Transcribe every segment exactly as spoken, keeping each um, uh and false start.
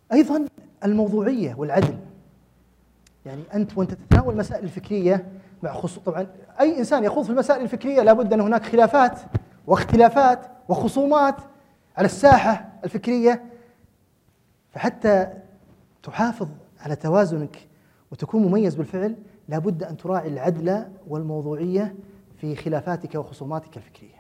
أيضا الموضوعية والعدل. يعني أنت وأنت تتناول المسائل الفكرية مع خصوص، طبعا أي إنسان يخوض في المسائل الفكرية لابد أن هناك خلافات واختلافات وخصومات على الساحة الفكرية، فحتى تحافظ على توازنك وتكون مميز بالفعل لابد أن تراعي العدل والموضوعية في خلافاتك وخصوماتك الفكرية،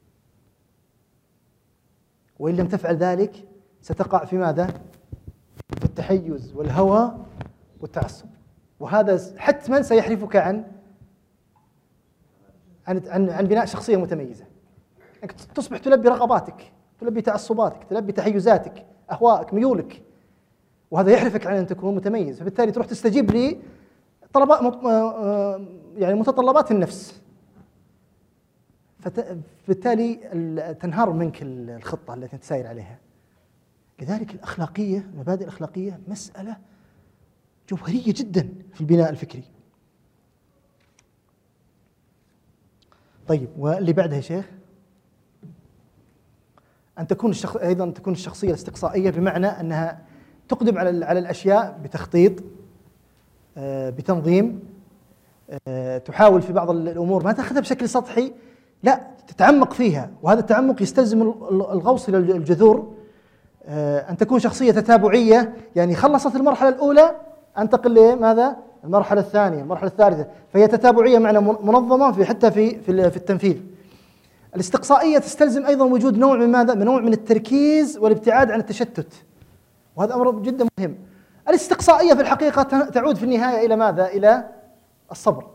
وإن لم تفعل ذلك ستقع في ماذا؟ في التحيز والهوى والتعصب، وهذا حتما سيحرفك عن عن عن, عن بناء شخصية متميزة. أنك تصبح تلبي رغباتك، تلبي تعصباتك، تلبي تحيزاتك، أهوائك، ميولك، وهذا يحرفك عن أن تكون متميز، فبالتالي تروح تستجيب لي طلبات يعني متطلبات النفس، فبالتالي تنهار منك الخطة التي أنت ساير عليها. لذلك الأخلاقية، المبادئ الأخلاقية مسألة جوهرية جدا في البناء الفكري. طيب، واللي بعدها يا شيخ أن تكون الشخص أيضا تكون الشخصية الاستقصائية، بمعنى أنها تقدم على على الأشياء بتخطيط، بتنظيم، تحاول في بعض الأمور ما تأخذها بشكل سطحي، لا تتعمق فيها، وهذا التعمق يستلزم الغوص إلى الجذور. أن تكون شخصية تتابعية، يعني خلصت المرحلة الأولى أنتقل لماذا؟ المرحلة الثانية، المرحلة الثالثة، فهي تتابعية معنى منظمة في حتى في في التنفيذ. الاستقصائية تستلزم أيضا وجود نوع من ماذا؟ من نوع من التركيز والابتعاد عن التشتت، وهذا أمر جدا مهم. الاستقصائية في الحقيقة تعود في النهاية إلى ماذا؟ إلى الصبر.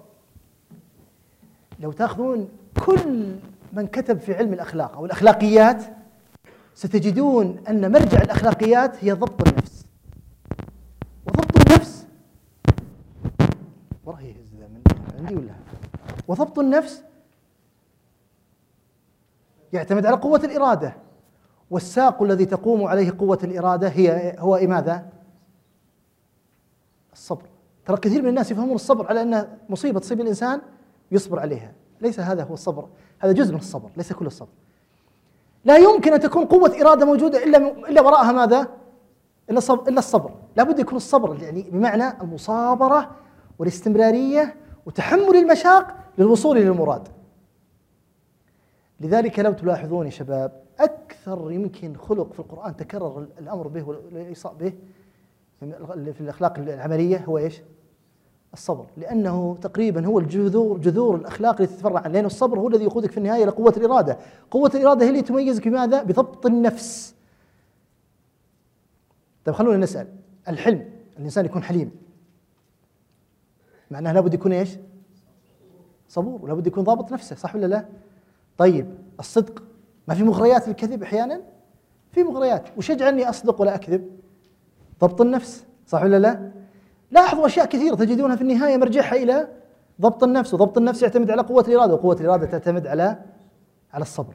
لو تأخذون كل من كتب في علم الأخلاق أو الأخلاقيات ستجدون أن مرجع الأخلاقيات هي ضبط النفس. وضبط النفس ورأيه من عندي ولا وضبط النفس يعتمد على قوة الإرادة، والساق الذي تقوم عليه قوة الإرادة هي هو ماذا؟ الصبر. ترى كثير من الناس يفهمون الصبر على أنه مصيبة تصيب الإنسان يصبر عليها، ليس هذا هو الصبر، هذا جزء من الصبر، ليس كل الصبر. لا يمكن أن تكون قوة إرادة موجودة إلا إلا وراءها ماذا؟ إلا الصبر، إلا الصبر. لابد يكون الصبر يعني بمعنى المصابرة والاستمرارية وتحمل المشاق للوصول إلى المراد. لذلك لو تلاحظون يا شباب أكثر يمكن خلق في القرآن تكرر الأمر به والإيصاء به في الأخلاق العملية هو إيش؟ الصبر، لأنه تقريبا هو الجذور جذور الأخلاق التي تتفرع عنه، لأن الصبر هو الذي يقودك في النهاية إلى قوة الإرادة. قوة الإرادة هي اللي تميزك بماذا؟ بضبط النفس. طيب خلونا نسأل، الحلم، الإنسان يكون حليم معناه لابد يكون إيش؟ صبور، ولابد يكون ضابط نفسه، صح ولا لا؟ طيب الصدق، ما في مغريات للكذب أحيانا؟ في مغريات، وش يجعلني أصدق ولا أكذب؟ ضبط النفس، صح ولا لا؟ لاحظوا أشياء كثيرة تجدونها في النهاية مرجعها إلى ضبط النفس، وضبط النفس يعتمد على قوة الإرادة، وقوة الإرادة تعتمد على على الصبر.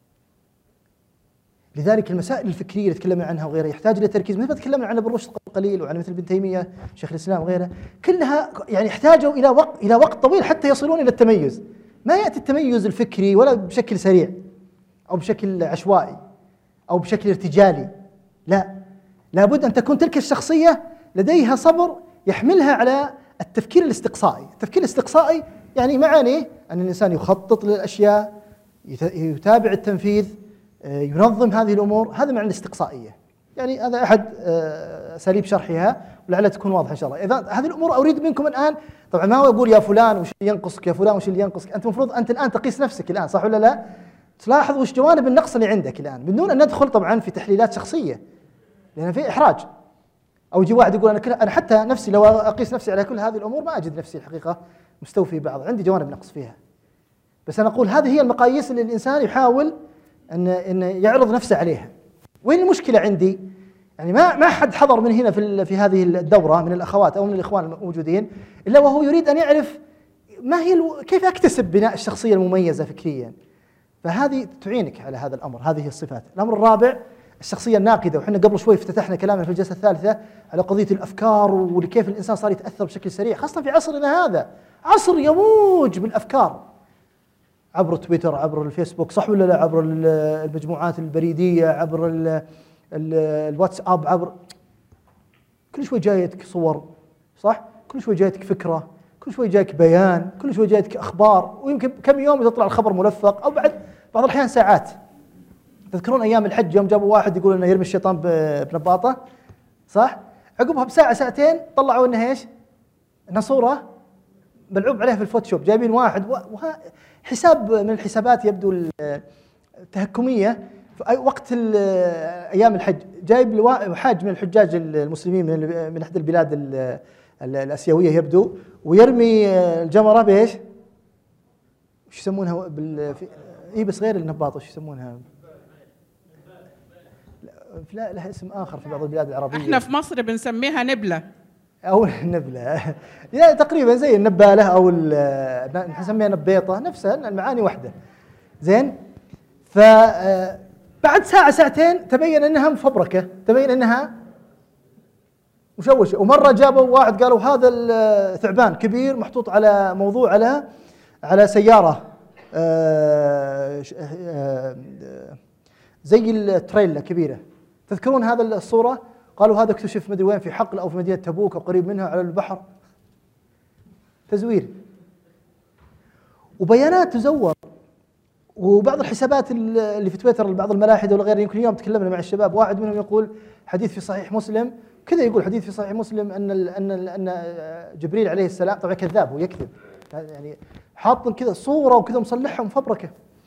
لذلك المسائل الفكرية اللي تكلمنا عنها وغيرها يحتاج إلى تركيز، مثل ما تكلمنا عن ابن رشد قليل وعن مثل ابن تيمية شيخ الإسلام وغيره، كلها يعني يحتاجوا إلى وقت إلى وقت طويل حتى يصلون إلى التميز. ما يأتي التميز الفكري ولا بشكل سريع أو بشكل عشوائي أو بشكل ارتجالي، لا، لابد أن تكون تلك الشخصية لديها صبر يحملها على التفكير الاستقصائي. التفكير الاستقصائي يعني معانيه أن الإنسان يخطط للأشياء، يتابع التنفيذ، ينظم هذه الأمور، هذا معنى الاستقصائية. يعني هذا أحد أساليب شرحها ولعلها تكون واضحة إن شاء الله. إذا هذه الأمور أريد منكم الآن، طبعا ما هو أقول يا فلان وش اللي ينقصك، يا فلان وش اللي ينقصك، أنت المفروض أنت الآن تقيس نفسك الآن، صح ولا لا؟ تلاحظ وش جوانب النقص اللي عندك الآن، بدون أن ندخل طبعا في تحليلات شخصية لأن في إحراج. أو يجي واحد يقول أنا كل أنا حتى نفسي لو أقيس نفسي على كل هذه الأمور ما أجد نفسي الحقيقة مستوفي بعض، عندي جوانب نقص فيها. بس أنا أقول هذه هي المقاييس اللي الإنسان يحاول أن أن يعرض نفسه عليها. وين المشكلة عندي؟ يعني ما ما حد حضر من هنا في في هذه الدورة من الأخوات أو من الإخوان الموجودين إلا وهو يريد أن يعرف ما هي الو... كيف أكتسب بناء الشخصية المميزة فكريا. فهذه تعينك على هذا الأمر، هذه الصفات. الأمر الرابع الشخصية الناقدة، وحنا قبل شوي افتتحنا كلامنا في الجلسة الثالثة على قضية الأفكار وكيف الإنسان صار يتأثر بشكل سريع، خاصة في عصرنا هذا، عصر يموج بالأفكار عبر تويتر، عبر الفيسبوك، صح ولا لا؟ عبر المجموعات البريدية، عبر ال ال الواتساب، عبر كل شوي جايتك صور، صح؟ كل شوي جايتك فكرة، كل شوي جايك بيان، كل شوي جايتك أخبار، ويمكن كم يوم تطلع الخبر ملفق أو بعد بعض الأحيان ساعات. تذكرون أيام الحج يوم جابوا واحد يقول إنه يرمي الشيطان بنباطة، صح؟ عقبها بساعة ساعتين طلعوا إنه إيش؟ إنها صورة ملعوب عليها في الفوتوشوب، جايبين واحد وها حساب من الحسابات يبدو التهكمية في وقت أيام الحج، جايب حاج من الحجاج المسلمين من من إحدى البلاد الآسيوية يبدو، ويرمي الجمرة بإيش؟ وش يسمونها بال إيه بس غير النباطة وش يسمونها؟ لا لها اسم آخر في بعض البلاد العربية. احنا في مصر بنسميها نبلة أو النبلة، يعني تقريبا زي النبالة أو نسميها نبيطة، نفسها المعاني واحدة. زين، فبعد ساعة ساعتين تبين أنها مفبركة، تبين أنها مشوشة. ومرة جابوا واحد قالوا هذا الثعبان كبير محطوط على موضوع على على سيارة زي التريلا كبيرة. تذكرون هذا الصورة؟ قالوا هذا اكتشف مدري وين في حقل أو في مدينة تبوك أو قريب منها على البحر. تزوير وبيانات تزور. وبعض الحسابات اللي في تويتر بعض الملاحدة ولا غيره، يمكن اليوم تكلمنا مع الشباب، واحد منهم يقول حديث في صحيح مسلم كذا، يقول حديث في صحيح مسلم أن ال أن ال أن جبريل عليه السلام، طبعا كذاب ويكذب، يعني حاط كذا صورة وكذا مصلحها مفبركة.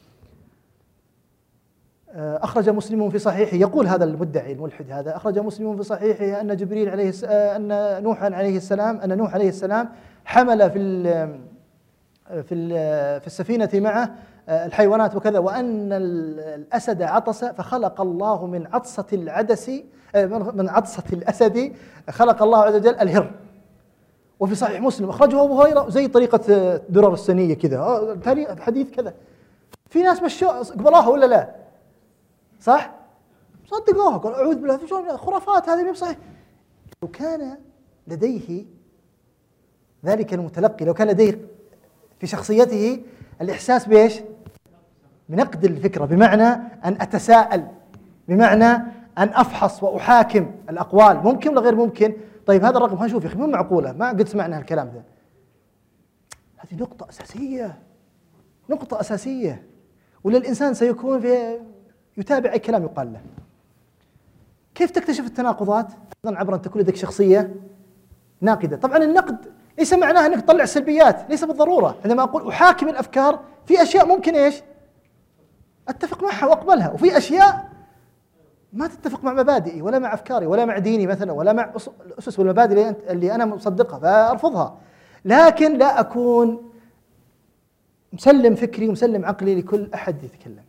أخرج مسلم في صحيحه، يقول هذا المدعي الملحد هذا، أخرج مسلم في صحيحه أن جبريل عليه أن نوحا عليه السلام أن نوح عليه السلام حمل في ال في ال في السفينة معه الحيوانات وكذا، وأن الأسد عطس فخلق الله من عطسة العدس من عطسة الأسد خلق الله عز وجل الهر. وفي صحيح مسلم أخرجه أبو هريرة زي طريقة درر السنية كذا، تاريخ حديث كذا. في ناس مشوا قبلوها ولا لا؟ صح؟ صدقوها، قالوا أعوذ بالله في شلون خرافات هذه، مو بصحيح. لو كان لديه ذلك المتلقي، لو كان لديه في شخصيته الإحساس بإيش؟ بنقد الفكرة، بمعنى أن أتساءل، بمعنى أن أفحص وأحاكم الأقوال، ممكن ولا غير ممكن؟ طيب هذا الرقم هنشوف يا أخي مو معقولة، ما قد سمعنا هالكلام ذا. هذه نقطة أساسية، نقطة أساسية، ولا الإنسان سيكون في يتابع أي كلام يقال له. كيف تكتشف التناقضات؟ أيضا عبر أن تكون لديك شخصية ناقدة. طبعا النقد ليس معناه أنك تطلع سلبيات، ليس بالضرورة. عندما أقول أحاكم الأفكار، في أشياء ممكن إيش؟ أتفق معها وأقبلها، وفي أشياء ما تتفق مع مبادئي ولا مع أفكاري ولا مع ديني مثلا ولا مع الأسس والمبادئ اللي أنا مصدقها، فأرفضها. لكن لا أكون مسلم فكري ومسلم عقلي لكل أحد يتكلم.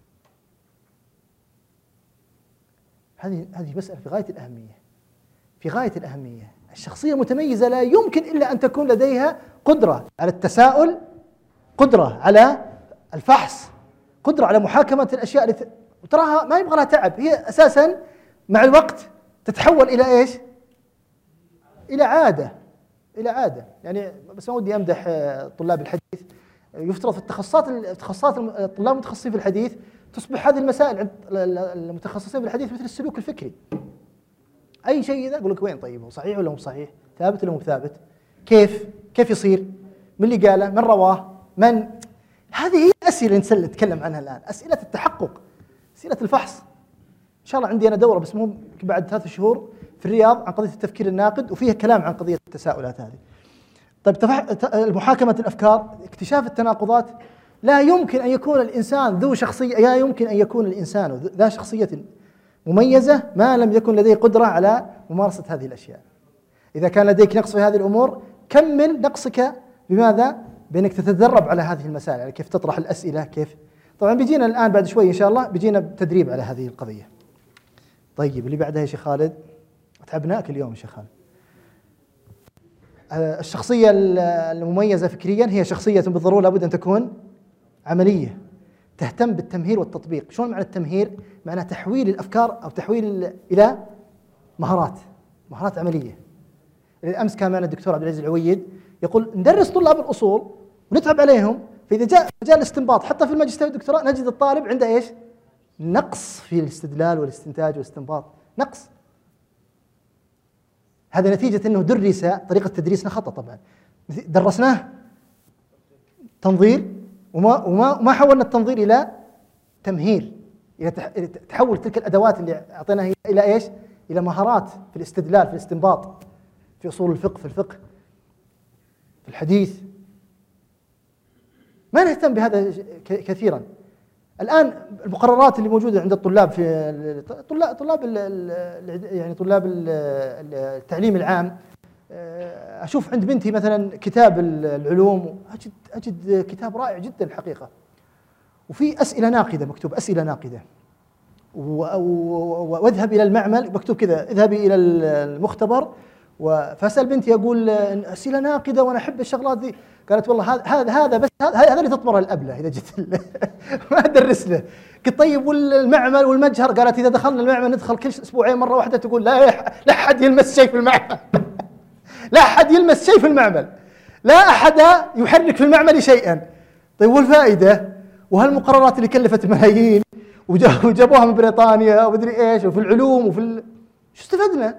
هذه هذه مسألة في غاية الأهمية، في غاية الأهمية. الشخصية المتميزة لا يمكن إلا أن تكون لديها قدرة على التساؤل، قدرة على الفحص، قدرة على محاكمة الأشياء اللي وتراها ما يبغى لها تعب، هي أساساً مع الوقت تتحول إلى إيش؟ إلى عادة، إلى عادة. يعني بس ما ودي أمدح طلاب الحديث، يفترض في التخصصات التخصصات الطلاب المتخصصين في الحديث تصبح هذه المسائل عند المتخصصين في الحديث مثل السلوك الفكري. أي شيء إذا أقول لك وين طيب هو صحيح ولا مو صحيح؟ ثابت ولا مو ثابت؟ كيف؟ كيف يصير؟ من اللي قاله؟ من رواه؟ من؟ هذه هي الأسئلة اللي نتكلم عنها الآن، أسئلة التحقق، أسئلة الفحص. إن شاء الله عندي أنا دورة بس مو بعد ثلاث شهور في الرياض عن قضية التفكير الناقد، وفيها كلام عن قضية التساؤلات هذه. طيب محاكمة الأفكار، اكتشاف التناقضات. لا يمكن أن يكون الإنسان ذو شخصية، لا يمكن أن يكون الإنسان ذا شخصية مميزة ما لم يكن لديه قدرة على ممارسة هذه الأشياء. إذا كان لديك نقص في هذه الأمور كمل نقصك بماذا؟ بأنك تتدرب على هذه المسائل، يعني كيف تطرح الأسئلة، كيف. طبعا بيجينا الآن بعد شوي إن شاء الله بيجينا تدريب على هذه القضية. طيب اللي بعدها يا شيخ خالد، تعبناك اليوم يا شيخ خالد. الشخصية المميزة فكريا هي شخصية بالضرورة لابد أن تكون عملية، تهتم بالتمهير والتطبيق. شلون معنى التمهير؟ معنى تحويل الأفكار أو تحويل إلى مهارات، مهارات عملية. الأمس كان معنا الدكتور عبد العزيز العويد يقول ندرس طلاب الأصول ونتعب عليهم، فإذا جاء مجال الاستنباط حتى في الماجستير والدكتوراه نجد الطالب عنده إيش؟ نقص في الاستدلال والاستنتاج والاستنباط، نقص. هذا نتيجة أنه درس طريقة تدريسنا خطأ. طبعا درسناه تنظير وما وما ما حولنا التنظير إلى تمهير، إلى تحول تلك الأدوات اللي أعطيناها إلى إيش؟ إلى مهارات في الاستدلال، في الاستنباط، في أصول الفقه، في الفقه، في الحديث. ما نهتم بهذا كثيرا. الآن المقررات اللي موجودة عند الطلاب في طلاب طلاب يعني طلاب التعليم العام، أشوف عند بنتي مثلا كتاب العلوم، أجد أجد كتاب رائع جدا الحقيقة، وفي أسئلة ناقدة، مكتوب أسئلة ناقدة، واذهب إلى المعمل مكتوب كذا اذهبي إلى المختبر. فأسأل بنتي أقول أسئلة ناقدة وأنا أحب الشغلات ذي، قالت والله هذا هذا هذا بس هذا هذا اللي تطمر الأبلة إذا جيت ما أدرس له. قلت طيب والمعمل والمجهر؟ قالت إذا دخلنا المعمل ندخل كل أسبوعين مرة واحدة، تقول لا لا أحد يلمس شيء في المعمل لا أحد يلمس شيء في المعمل، لا أحد يحرك في المعمل شيئا. طيب والفائدة؟ وهالمقررات اللي كلفت ملايين وجابوها من بريطانيا ومدري إيش، وفي العلوم وفي ال... شو استفدنا؟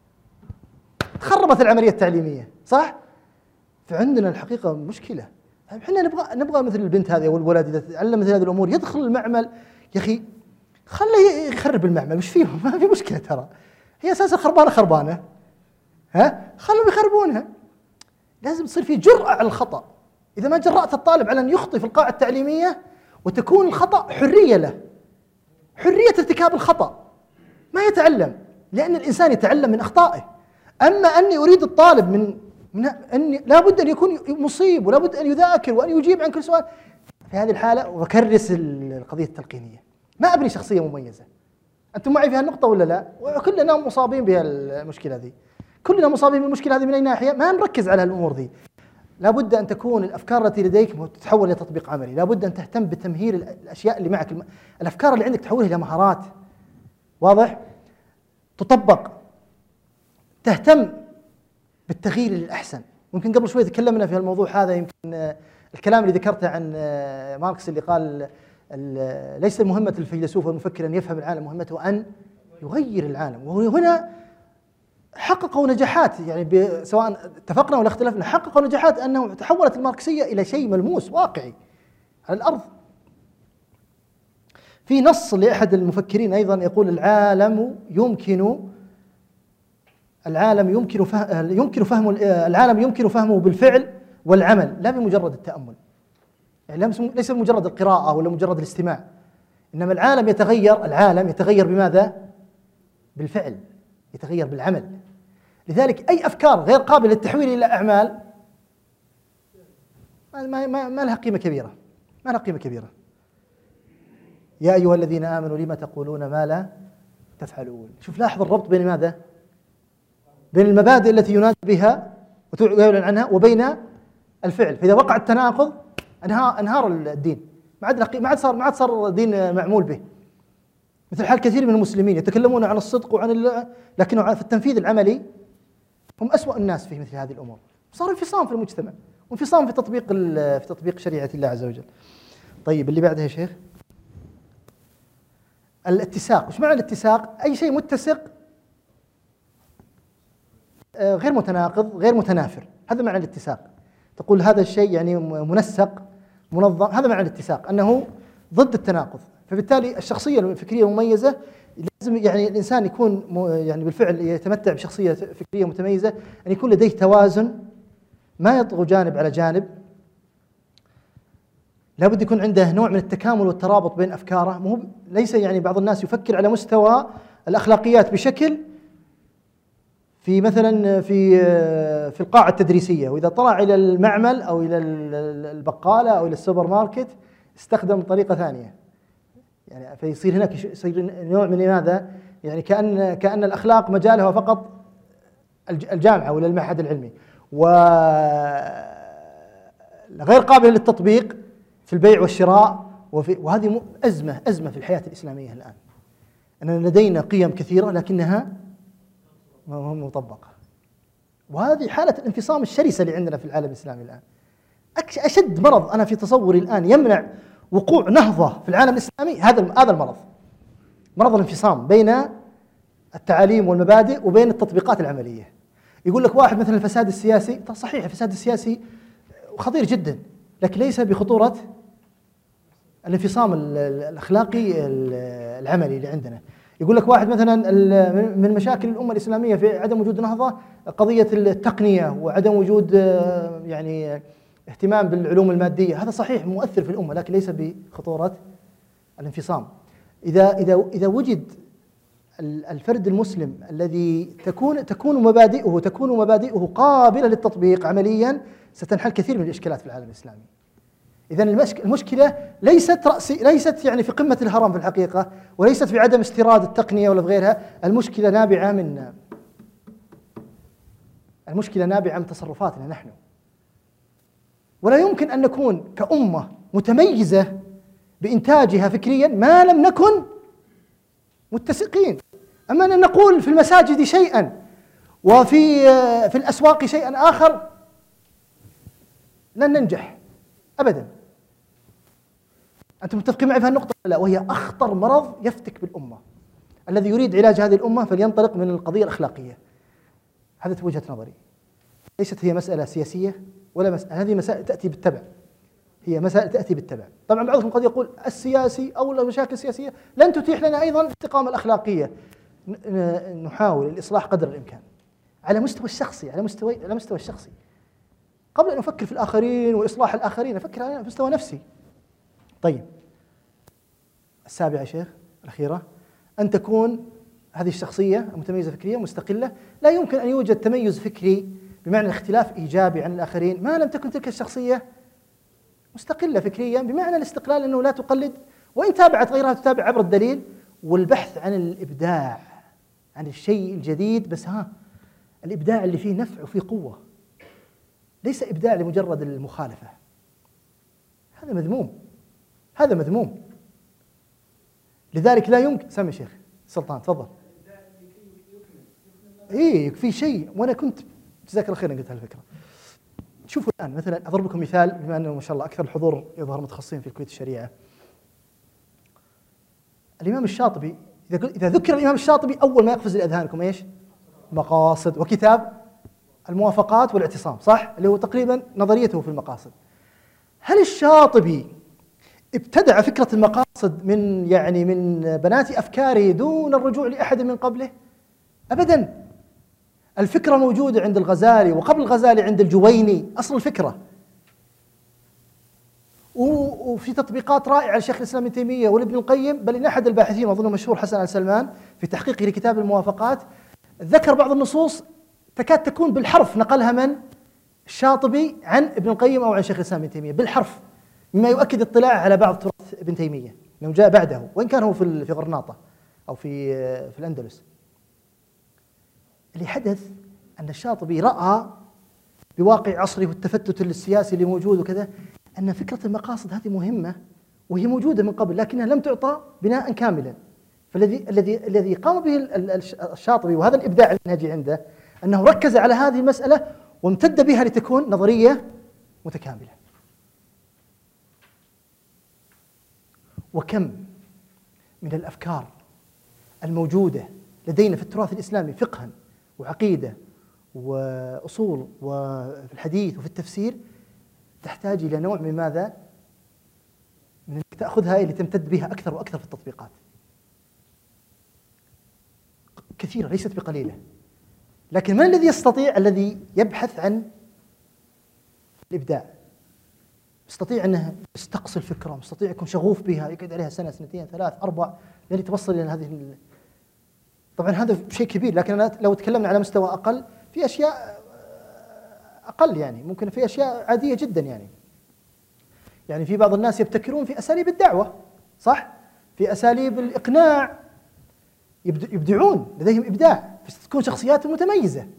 تخربت العملية التعليمية، صح؟ فعندنا الحقيقة مشكلة. احنا نبغى نبغى مثل البنت هذه او الولد اذا تعلم مثل هذه الامور يدخل المعمل، يا اخي خليه يخرب المعمل، وش فيه؟ ما في مشكلة، ترى هي اساسا خربانة خربانة، ها؟ خلهم يخربونها. لازم تصير في جرأة على الخطأ. إذا ما جرأت الطالب على أن يخطئ في القاعة التعليمية، وتكون الخطأ حرية له، حرية ارتكاب الخطأ، ما يتعلم، لأن الإنسان يتعلم من أخطائه. أما أني أريد الطالب من من أني لابد أن يكون مصيب، ولابد أن يذاكر وأن يجيب عن كل سؤال، في هذه الحالة وكرس القضية التلقينية، ما أبني شخصية مميزة. أنتم معي في هالنقطة ولا لا؟ وكلنا مصابين بها المشكلة ذي، كلنا مصابين بالمشكلة هذه من أي ناحية؟ ما نركز على الأمور ذي. لابد أن تكون الأفكار التي لديك تتحول إلى تطبيق عملي، لابد أن تهتم بتمهير الأشياء اللي معك، الأفكار اللي عندك تحولها إلى مهارات، واضح؟ تطبق، تهتم بالتغيير للأحسن. ممكن قبل شوي تكلمنا في الموضوع هذا، يمكن الكلام اللي ذكرته عن ماركس اللي قال ليس مهمة الفيلسوف والمفكر أن يفهم العالم، مهمته أن يغير العالم. وهنا حققوا نجاحات، يعني سواء اتفقنا ولا اختلفنا، حققوا نجاحات أنه تحولت الماركسية إلى شيء ملموس واقعي على الأرض. في نص لأحد المفكرين أيضا يقول العالم يمكن العالم يمكن فهم يمكن فهم العالم يمكن فهمه بالفعل والعمل، لا بمجرد التأمل. يعني ليس بمجرد القراءة ولا مجرد الاستماع، إنما العالم يتغير، العالم يتغير بماذا؟ بالفعل، يتغير بالعمل. لذلك أي أفكار غير قابلة للتحويل إلى أعمال ما, ما, ما لها قيمة كبيرة، ما لها قيمة كبيرة. يا أيها الذين آمنوا لما تقولون ما لا تفعلون. شوف، لاحظ الربط بين ماذا؟ بين المبادئ التي ينادى بها ويعلن عنها وبين الفعل. فإذا وقع التناقض انهار الدين، ما عاد ما عاد صار ما عاد صار دين معمول به. مثل حال كثير من المسلمين يتكلمون عن الصدق وعن ال... لكن في التنفيذ العملي هم أسوأ الناس في مثل هذه الأمور. صار انفصام في المجتمع، وانفصام في تطبيق في تطبيق شريعة الله عز وجل. طيب اللي بعدها يا شيخ، الاتساق. وش معنى الاتساق؟ أي شيء متسق غير متناقض غير متنافر، هذا معنى الاتساق. تقول هذا الشيء يعني منسق منظم، هذا معنى الاتساق، أنه ضد التناقض. فبالتالي الشخصية الفكرية المميزة لازم يعني الإنسان يكون يعني بالفعل يتمتع بشخصية فكرية متميزة، أن يكون لديه توازن، ما يطغى جانب على جانب. لابد يكون عنده نوع من التكامل والترابط بين أفكاره. مو ليس يعني بعض الناس يفكر على مستوى الأخلاقيات بشكل في مثلا في في القاعة التدريسية، وإذا طلع إلى المعمل أو إلى البقالة أو إلى السوبر ماركت استخدم طريقة ثانية، يعني فيصير هناك يصير نوع من ماذا؟ يعني كأن كأن الأخلاق مجالها فقط الجامعة ولا المعهد العلمي، وغير قابل للتطبيق في البيع والشراء. وفي وهذه أزمة أزمة في الحياة الإسلامية الآن، أن لدينا قيم كثيرة لكنها ما مطبقة. وهذه حالة الانفصام الشرسة اللي عندنا في العالم الإسلامي الآن. أشد مرض أنا في تصوري الآن يمنع وقوع نهضة في العالم الإسلامي هذا هذا المرض، مرض الانفصام بين التعاليم والمبادئ وبين التطبيقات العملية. يقول لك واحد مثلا الفساد السياسي، صحيح الفساد السياسي خطير جدا، لكن ليس بخطورة الانفصام الأخلاقي العملي اللي عندنا. يقول لك واحد مثلا من مشاكل الأمة الإسلامية في عدم وجود نهضة قضية التقنية وعدم وجود يعني اهتمام بالعلوم المادية. هذا صحيح مؤثر في الأمة، لكن ليس بخطورة الانفصام. إذا إذا إذا وجد الفرد المسلم الذي تكون تكون مبادئه تكون مبادئه قابلة للتطبيق عمليا، ستنحل كثير من الإشكالات في العالم الإسلامي. إذا المشكلة ليست رأسي ليست يعني في قمة الهرم في الحقيقة، وليست في عدم استيراد التقنية ولا في غيرها. المشكلة نابعة من المشكلة نابعة من تصرفاتنا نحن. ولا يمكن أن نكون كأمة متميزة بإنتاجها فكريا ما لم نكن متسقين. أما أن نقول في المساجد شيئا وفي في الأسواق شيئا آخر لن ننجح أبدا. أنتم متفقين معي في هالنقطة؟ لا، وهي أخطر مرض يفتك بالأمة. الذي يريد علاج هذه الأمة فلينطلق من القضية الأخلاقية. هذه وجهة نظري. ليست هي مسألة سياسية ولا مسألة، هذه مسائل تأتي بالتبع. هي مسائل تأتي بالتبع. طبعا بعضكم قد يقول السياسي أو المشاكل السياسية لن تتيح لنا أيضا الاستقامة الأخلاقية. نحاول الإصلاح قدر الإمكان على مستوى الشخصي، على مستوى على مستوى الشخصي. قبل أن أفكر في الآخرين وإصلاح الآخرين أفكر على مستوى نفسي. طيب، السابعة يا شيخ الأخيرة، أن تكون هذه الشخصية المتميزة فكريا مستقلة. لا يمكن أن يوجد تميز فكري بمعنى اختلاف إيجابي عن الآخرين ما لم تكن تلك الشخصية مستقلة فكريا، بمعنى الاستقلال أنه لا تقلد، وإن تابعت غيرها تتابع عبر الدليل والبحث عن الإبداع، عن الشيء الجديد، بس ها الإبداع اللي فيه نفع وفيه قوة، ليس إبداع لمجرد المخالفة. هذا مذموم، هذا مذموم. لذلك لا يمكن. سامي شيخ سلطان تفضل. إيه في شيء، وأنا كنت جزاك الله خير قلت هالفكرة. شوفوا الآن مثلا أضرب لكم مثال، بما أنه ما شاء الله أكثر الحضور يظهر متخصصين في الكويت الشريعة. الإمام الشاطبي، إذا إذا ذكر الإمام الشاطبي أول ما يقفز لأذهانكم إيش؟ مقاصد وكتاب الموافقات والاعتصام، صح؟ اللي هو تقريبا نظريته في المقاصد. هل الشاطبي ابتدع فكرة المقاصد من يعني من بنات أفكاره دون الرجوع لأحد من قبله؟ أبدا. الفكرة موجودة عند الغزالي، وقبل الغزالي عند الجويني أصل الفكرة. وفي تطبيقات رائعة لشيخ الإسلام ابن تيمية وابن القيم، بل إن أحد الباحثين أظنه مشهور حسن آل سلمان في تحقيقه لكتاب الموافقات ذكر بعض النصوص تكاد تكون بالحرف نقلها من الشاطبي عن ابن القيم أو عن شيخ الإسلام ابن تيمية بالحرف، مما يؤكد اطلاعه على بعض تراث ابن تيمية لأنه جاء بعده، وإن كان هو في في غرناطة أو في في الأندلس. اللي حدث أن الشاطبي رأى بواقع عصره والتفتت السياسي اللي موجود وكذا أن فكرة المقاصد هذه مهمة وهي موجودة من قبل، لكنها لم تعطى بناء كاملا. فالذي الذي الذي قام به الشاطبي، وهذا الإبداع المنهجي عنده، أنه ركز على هذه المسألة وامتد بها لتكون نظرية متكاملة. وكم من الأفكار الموجودة لدينا في التراث الإسلامي فقها وعقيدة وأصول وفي الحديث وفي التفسير تحتاج إلى نوع من ماذا؟ من أنك تأخذها اللي تمتد بها أكثر وأكثر في التطبيقات. كثيرة ليست بقليلة. لكن من الذي يستطيع؟ الذي يبحث عن الإبداع، يستطيع أنه يستقصي الفكرة، يستطيع يكون شغوف بها، يقعد عليها سنة سنتين ثلاث أربع لين توصل إلى هذه. طبعا هذا شيء كبير، لكن أنا لو تكلمنا على مستوى أقل في أشياء أقل، يعني ممكن في أشياء عادية جدا. يعني يعني في بعض الناس يبتكرون في أساليب الدعوة، صح؟ في أساليب الإقناع يبدعون، لديهم إبداع، فتكون شخصيات متميزة.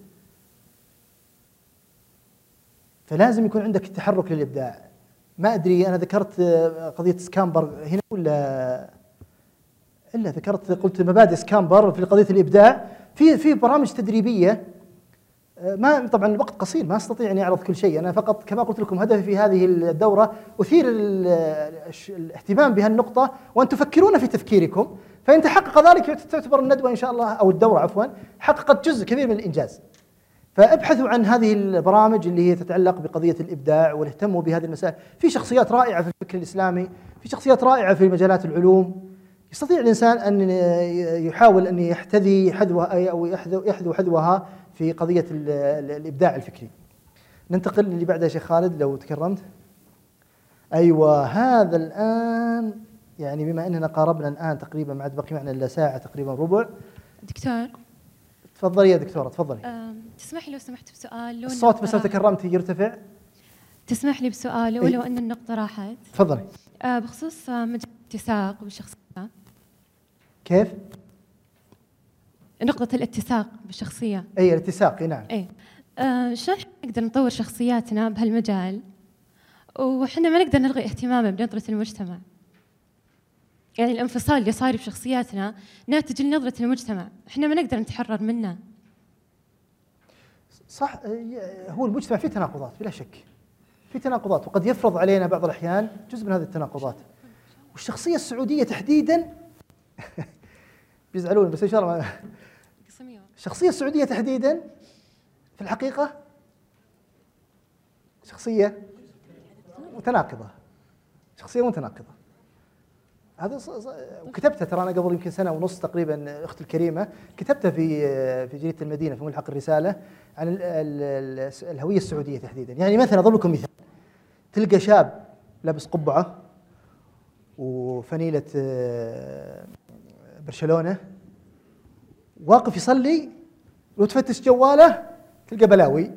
فلازم يكون عندك التحرك للإبداع. ما أدري أنا ذكرت قضية سكامبر هنا ولا إلا ذكرت قلت مبادئ سكامبر في قضية الإبداع. في في برامج تدريبية، ما طبعا الوقت قصير ما استطيع أن أعرض كل شيء. أنا فقط كما قلت لكم هدفي في هذه الدورة أثير الاهتمام بهالنقطة وأن تفكرون في تفكيركم، فإن تحقق ذلك تعتبر الندوة إن شاء الله أو الدورة عفوا حققت جزء كبير من الإنجاز. فابحثوا عن هذه البرامج اللي هي تتعلق بقضية الإبداع واهتموا بهذه المسائل. في شخصيات رائعة في الفكر الإسلامي، في شخصيات رائعة في مجالات العلوم، يستطيع الإنسان أن يحاول أن يحتذي حذوها أو يحذو, يحذو حذوها في قضية الإبداع الفكري. ننتقل للي بعدها يا شيخ خالد لو تكرمت. أيوة، هذا الآن يعني بما أننا قاربنا الآن تقريبا، ما عاد بقي معنا إلا ساعة تقريبا ربع. دكتور تفضلي يا دكتورة، تفضلي. تسمح لي لو سمحت بسؤال؟ لو الصوت بس لو تكرمتي يرتفع. تسمح لي بسؤال ولو أن النقطة راحت. تفضلي. آه بخصوص مجال الاتساق بالشخصية. كيف؟ نقطة الاتساق بالشخصية. أي الاتساق، نعم. أي آه شلون نقدر نطور شخصياتنا بهالمجال وإحنا ما نقدر نلغي اهتمامه بنظرة المجتمع؟ يعني الانفصال اللي صاير بشخصياتنا ناتج لنظرة المجتمع، إحنا ما نقدر نتحرر منه. صح، هو المجتمع فيه تناقضات بلا شك، في تناقضات، وقد يفرض علينا بعض الأحيان جزء من هذه التناقضات. والشخصية السعودية تحديدا بيزعلون بس إن شاء الله ما. الشخصية السعودية تحديدا في الحقيقة شخصية متناقضة، شخصية متناقضة. هذا وكتبتها ترى أنا قبل يمكن سنة ونص تقريبا، أختي الكريمة كتبتها في في جريدة المدينة في ملحق الرسالة عن ال ال الهوية السعودية تحديدا. يعني مثلا أضرب لكم مثال، تلقى شاب لابس قبعة وفنيلة برشلونة واقف يصلي، لو تفتش جواله تلقى بلاوي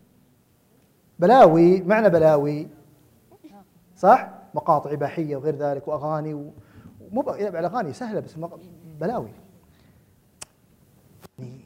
بلاوي معنى بلاوي، صح؟ مقاطع إباحية وغير ذلك وأغاني، ومو يلعب على أغاني سهلة بس بلاوي. يعني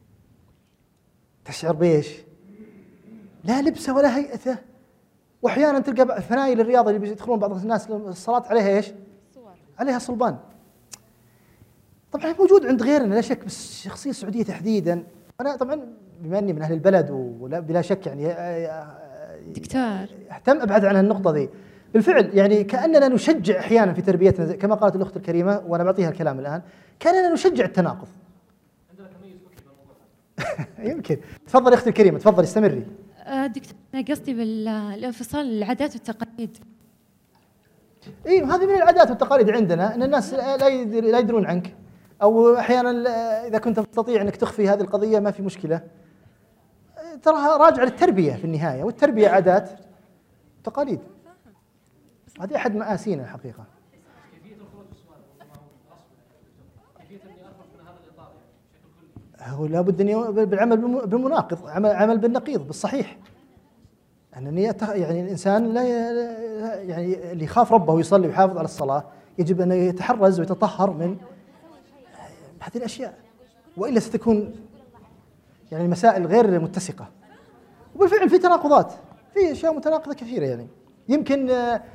تشعر بإيش؟ لا لبسه ولا هيئته. وأحيانا تلقى فنايل الرياضة اللي بيدخلون بعض الناس الصلاة عليها إيش؟ عليها صلبان. طبعا موجود عند غيرنا لا شك، بس الشخصية السعودية تحديدا، أنا طبعا بما أني من أهل البلد ولا بلا شك يعني دكتور أهتم أبعد عن النقطة ذي. بالفعل يعني كأننا نشجع أحيانا في تربيتنا كما قالت الأخت الكريمة، وأنا بعطيها الكلام الآن، كأننا نشجع التناقض. عندنا تميز فكري بالموضوع. يمكن. تفضلي أختي الكريمة، تفضلي استمري. دكتور أنا قصدي بالانفصال العادات والتقاليد. إيه، هذه من العادات والتقاليد عندنا، أن الناس لا يدرون عنك، أو أحيانا إذا كنت تستطيع أنك تخفي هذه القضية ما في مشكلة. تراها راجعة للتربية في النهاية، والتربية عادات وتقاليد. هذه أحد مآسينا الحقيقة. كيفية الخروج بالسؤال كيفية إني أخرج من هذا الإطار بشكل كلي. هو لابد أن بالعمل بالمناقض، عمل عمل بالنقيض بالصحيح. أنني يعني الإنسان لا يعني اللي يخاف ربه ويصلي ويحافظ على الصلاة يجب أن يتحرز ويتطهر من هذه الأشياء، وإلا ستكون يعني المسائل غير متسقة. وبالفعل في تناقضات، في أشياء متناقضة كثيرة. يعني يمكن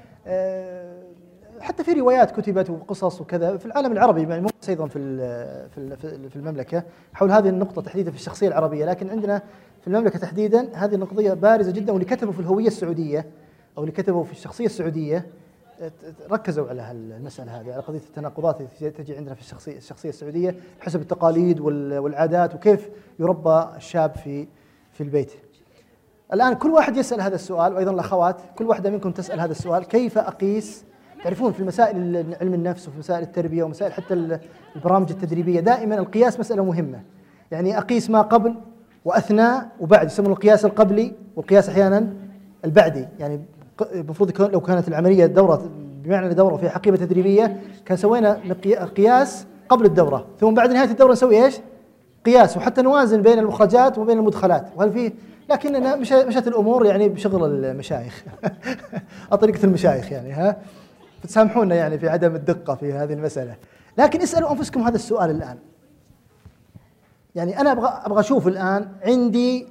حتى في روايات كتبت وقصص وكذا في العالم العربي، يعني مو بس أيضا في في المملكة حول هذه النقطة تحديدا في الشخصية العربية، لكن عندنا في المملكة تحديدا هذه القضية بارزة جدا. واللي كتبوا في الهوية السعودية أو اللي كتبوا في الشخصية السعودية ركزوا على المسألة هذه، على قضية التناقضات اللي تجي عندنا في الشخصية الشخصية السعودية حسب التقاليد والعادات، وكيف يربى الشاب في في البيت. الآن كل واحد يسأل هذا السؤال، وأيضا الأخوات كل واحدة منكم تسأل هذا السؤال: كيف أقيس؟ تعرفون في مسائل علم النفس وفي مسائل التربية ومسائل حتى البرامج التدريبية دائما القياس مسألة مهمة. يعني أقيس ما قبل وأثناء وبعد، يسمونه القياس القبلي والقياس أحيانا البعدي. يعني المفروض لو كانت العملية دورة بمعنى دورة فيها حقيبة تدريبية كان سوينا قياس قبل الدورة، ثم بعد نهاية الدورة نسوي إيش؟ قياس، وحتى نوازن بين المخرجات وبين المدخلات. وهل فيه؟ لكننا مشت الأمور يعني بشغل المشايخ طريقة المشايخ يعني، ها تسامحونا يعني في عدم الدقة في هذه المسألة. لكن اسألوا أنفسكم هذا السؤال الآن. يعني أنا أبغى أبغى أشوف الآن عندي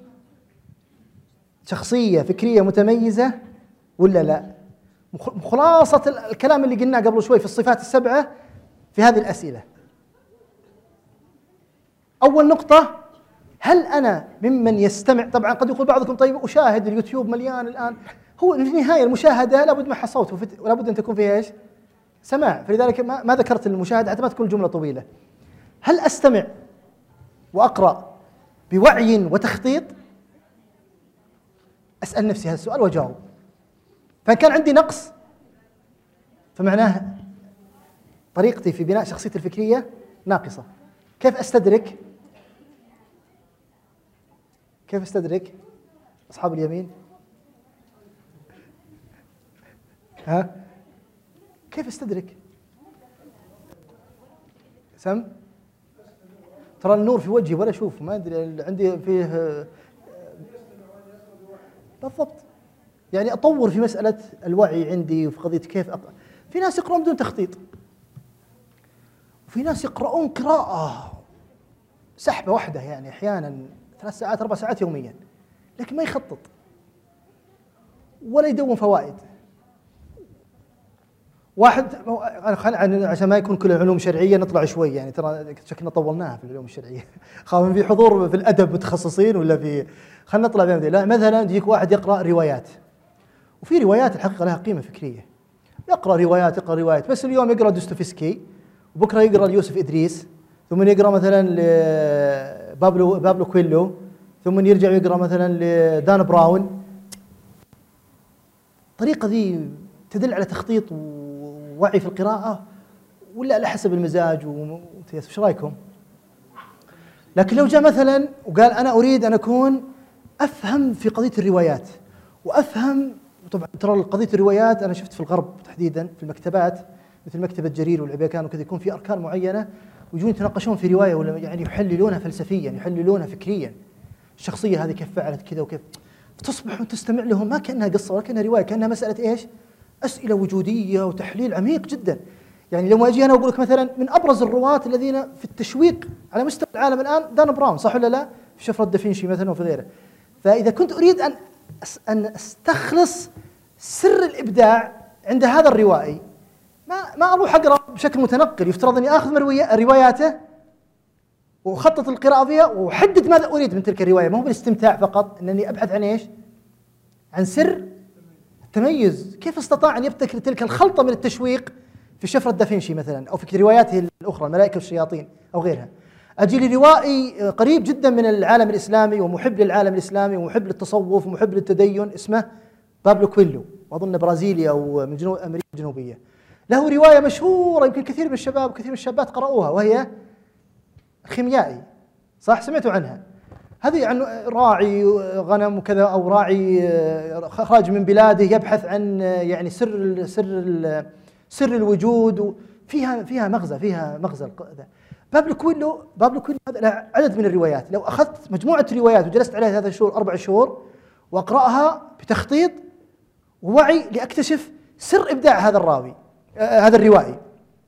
شخصية فكرية متميزة ولا لا؟ خلاصة الكلام اللي قلناه قبل شوي في الصفات السبعة في هذه الأسئلة. أول نقطة: هل أنا ممن يستمع؟ طبعا قد يقول بعضكم: طيب أشاهد اليوتيوب مليان الآن. هو في النهاية المشاهدة لابد معها صوت ولابد أن تكون فيها إيش؟ سماع. فلذلك ما, ما ذكرت المشاهدة حتى ما تكون الجملة طويلة. هل أستمع وأقرأ بوعي وتخطيط أسأل نفسي هذا السؤال وأجاوب. فكان عندي نقص، فمعناه طريقتي في بناء شخصيتي الفكرية ناقصة. كيف أستدرك؟ كيف أستدرك أصحاب اليمين؟ ها؟ كيف أستدرك؟ سم؟ ترى النور في وجهي ولا أشوف، ما أدري عندي فيه بالضبط. يعني أطور في مسألة الوعي عندي وفي قضية كيف أق... في ناس يقرؤون بدون تخطيط، وفي ناس يقرؤون قراءة سحبة واحدة، يعني أحيانا ثلاث ساعات أربع ساعات يوميا، لكن ما يخطط ولا يدون فوائد. واحد عشان ما يكون كل العلوم شرعية نطلع شوي، يعني ترى شكلنا طولناها في العلوم الشرعية. خاف في حضور في الأدب متخصصين ولا في، خلينا نطلع بهم. لا مثلا يجيك واحد يقرأ روايات، وفي روايات الحقيقة لها قيمة فكرية، يقرأ روايات يقرأ روايات، بس اليوم يقرأ دوستويفسكي وبكرة يقرأ ليوسف إدريس، ثم يقرأ مثلا لبابلو بابلو كويلو، ثم يرجع يقرأ مثلا لدان براون. الطريقة ذي تدل على تخطيط ووعي في القراءة ولا على حسب المزاج؟ وش رأيكم؟ لكن لو جاء مثلا وقال أنا أريد أن أكون أفهم في قضية الروايات وأفهم، طبعا ترى قضية الروايات أنا شفت في الغرب تحديدا في المكتبات مثل مكتبة جرير والعبيكان وكذا، يكون في أركان معينة ويجون يتناقشون في رواية ولا يعني يحللونها فلسفيا، يحللونها فكريا، الشخصية هذه كيف فعلت كذا وكيف، تصبح وتستمع لهم ما كأنها قصة ولا كأنها رواية، كأنها مسألة إيش؟ أسئلة وجودية وتحليل عميق جدا. يعني لو أجي أنا أقول لك مثلا من أبرز الرواة الذين في التشويق على مستوى العالم الآن دان براون، صح ولا لا؟ في شفرة دافنشي مثلا وفي غيره. فإذا كنت أريد أن أن أستخلص سر الإبداع عند هذا الروائي، ما ما أروح أقرأ بشكل متنقل، يفترض أني آخذ من رواياته وأخطط القراءة فيها وأحدد ماذا أريد من تلك الرواية، ما هو بالاستمتاع فقط، أنني أبحث عن إيش؟ عن سر التميز. كيف استطاع أن يبتكر تلك الخلطة من التشويق في شفرة دافنشي مثلا أو في رواياته الأخرى الملائكة والشياطين أو غيرها؟ أجي لروائي قريب جدا من العالم الإسلامي ومحب للعالم الإسلامي ومحب للتصوف ومحب للتدين، اسمه بابلو كويلو، وأظن برازيلي أو من جنوب أمريكا الجنوبية. له رواية مشهورة يمكن كثير من الشباب وكثير من الشابات قرأوها، وهي الخيميائي، صح؟ سمعتوا عنها؟ هذه عن راعي غنم وكذا أو راعي خارج من بلاده يبحث عن يعني سر سر سر الوجود، وفيها فيها مغزى فيها مغزى. بابلو كويلو بابلو كويلو هذا عدد من الروايات، لو أخذت مجموعة روايات وجلست عليها ثلاثة شهور أربع شهور وأقرأها بتخطيط ووعي لأكتشف سر إبداع هذا الراوي آه هذا الروائي،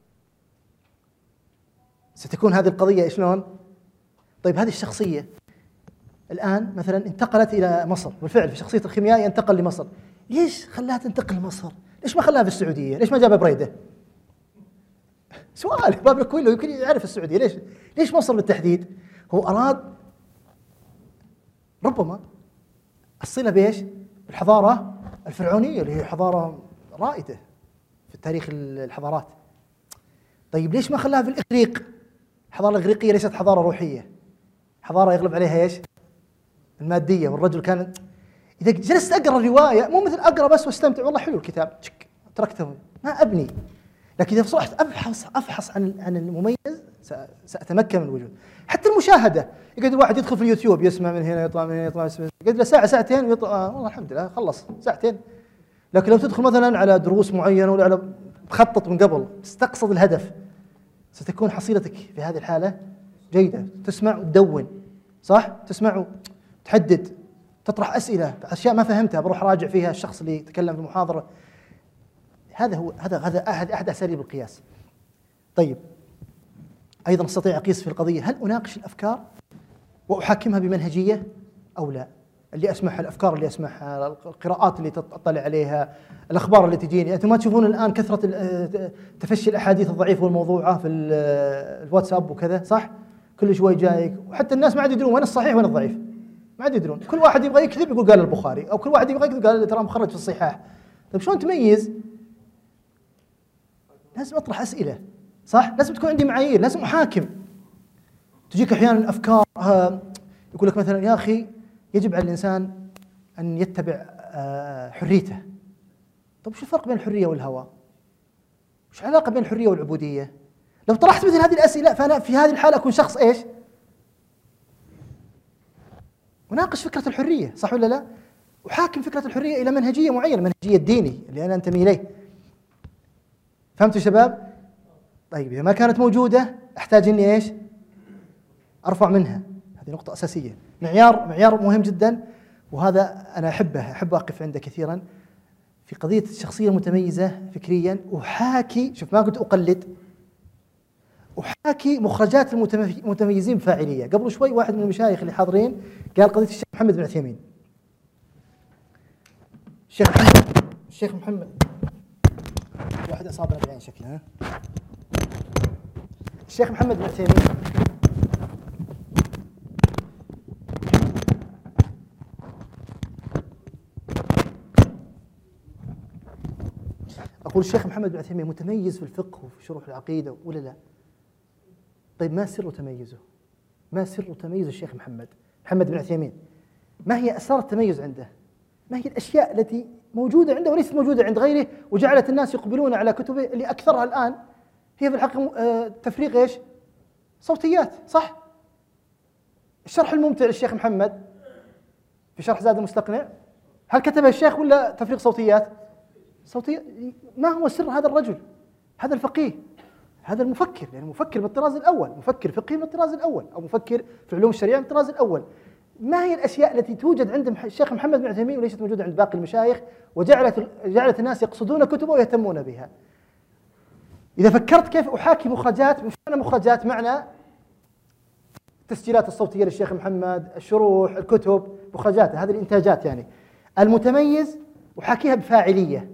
ستكون هذه القضية شلون؟ طيب هذه الشخصية الآن مثلا انتقلت إلى مصر، بالفعل في شخصية الخيميائي انتقل لمصر، ليش خلاها تنتقل لمصر؟ ليش ما خلاها في السعودية؟ ليش ما جابها بريدة؟ سؤال. بابلو كويلو يمكن يعرف السعودية، ليش ليش مصر بالتحديد؟ هو أراد ربما الصلة بإيش؟ بالحضارة الفرعونية اللي هي حضارة رائدة في التاريخ الحضارات. طيب ليش ما خلاها في الإغريق؟ الحضارة الإغريقية ليست حضارة روحية، حضارة يغلب عليها إيش؟ المادية، والرجل كان إذا جلست أقرأ رواية مو مثل أقرأ بس واستمتع والله حلو الكتاب تركته ما أبني، لكن إذا صرحت أبحث أفحص عن عن المميز سأتمكن من الوجود. حتى المشاهدة، يقعد الواحد يدخل في اليوتيوب يسمع من هنا يطلع من هنا يطلع يقعد له ساعة ساعتين ويطلع آه والله الحمد لله خلص ساعتين. لكن لو تدخل مثلا على دروس معينة ولا على مخطط من قبل تستقصد الهدف، ستكون حصيلتك في هذه الحالة جيدة. تسمع وتدون، صح؟ تسمع وتحدد، تطرح أسئلة، أشياء ما فهمتها بروح راجع فيها الشخص اللي تكلم في المحاضرة. هذا هو هذا هذا أحد أحد أساليب القياس. طيب أيضا أستطيع أقيس في القضية، هل أناقش الأفكار وأحاكمها بمنهجية أو لا؟ اللي أسمعها، الأفكار اللي أسمعها، القراءات اللي تطلع عليها، الأخبار اللي تجيني. أنتم ما تشوفون الآن كثرة تفشي الأحاديث الضعيفة والموضوعة في الواتساب وكذا، صح؟ كل شوي جايك، وحتى الناس ما عاد يدرون وين الصحيح وين الضعيف، ما عاد يدرون. كل واحد يبغى يكذب يقول قال البخاري، أو كل واحد يبغى يكذب قال ترى مخرج في الصحاح. طيب شلون تميز؟ لازم أطرح أسئلة، صح؟ لازم تكون عندي معايير، لازم أحاكم. تجيك أحيانا أفكار يقول لك مثلا يا أخي يجب على الإنسان أن يتبع آه حريته. طيب شو الفرق بين الحرية والهوى؟ وش العلاقة بين الحرية والعبودية؟ لو طرحت مثل هذه الأسئلة فأنا في هذه الحالة أكون شخص إيش؟ وناقش فكرة الحرية، صح ولا لا؟ وحاكم فكرة الحرية إلى منهجية معينة، منهجية الديني اللي أنا أنتمي إليه. فهمتوا شباب؟ طيب إذا ما كانت موجودة أحتاج إني إيش؟ أرفع منها. هذه نقطة أساسية، معيار معيار مهم جدا، وهذا أنا أحبه، أحب أقف عنده كثيرا في قضية الشخصية المتميزة فكريا. وحاكي، شوف ما قلت أقلد، وحاكي مخرجات المتميزين بفاعلية. قبل شوي واحد من المشايخ اللي حاضرين قال قضية الشيخ محمد بن عثيمين. الشيخ محمد الشيخ محمد واحد أصابنا بالعين شكلها. الشيخ محمد بن عثيمين أقول الشيخ محمد بن عثيمين متميز في الفقه وفي شروح العقيدة ولا لا؟ طيب ما سر تميزه؟ ما سر تميز الشيخ محمد محمد بن عثيمين؟ ما هي أسرار التميز عنده؟ ما هي الأشياء التي موجودة عنده وليست موجودة عند غيره وجعلت الناس يقبلون على كتبه اللي أكثرها الآن هي في الحقيقة تفريغ إيش؟ صوتيات، صح؟ الشرح الممتع للشيخ محمد في شرح زاد المستقنع هل كتبه الشيخ ولا تفريغ صوتيات؟ صوتيات. ما هو سر هذا الرجل؟ هذا الفقيه، هذا المفكر، يعني مفكر من الطراز الأول، مفكر فقهي من الطراز الأول، أو مفكر في علوم الشريعة من الطراز الأول. ما هي الأشياء التي توجد عند الشيخ محمد بن عثيمين وليست موجودة عند باقي المشايخ وجعلت جعلت الناس يقصدون كتبه ويهتمون بها؟ إذا فكرت كيف أحاكي مخرجات، مش معنى مخرجات، معنى التسجيلات الصوتية للشيخ محمد، الشروح، الكتب، مخرجات، هذه الإنتاجات يعني المتميز أحاكيها بفاعلية.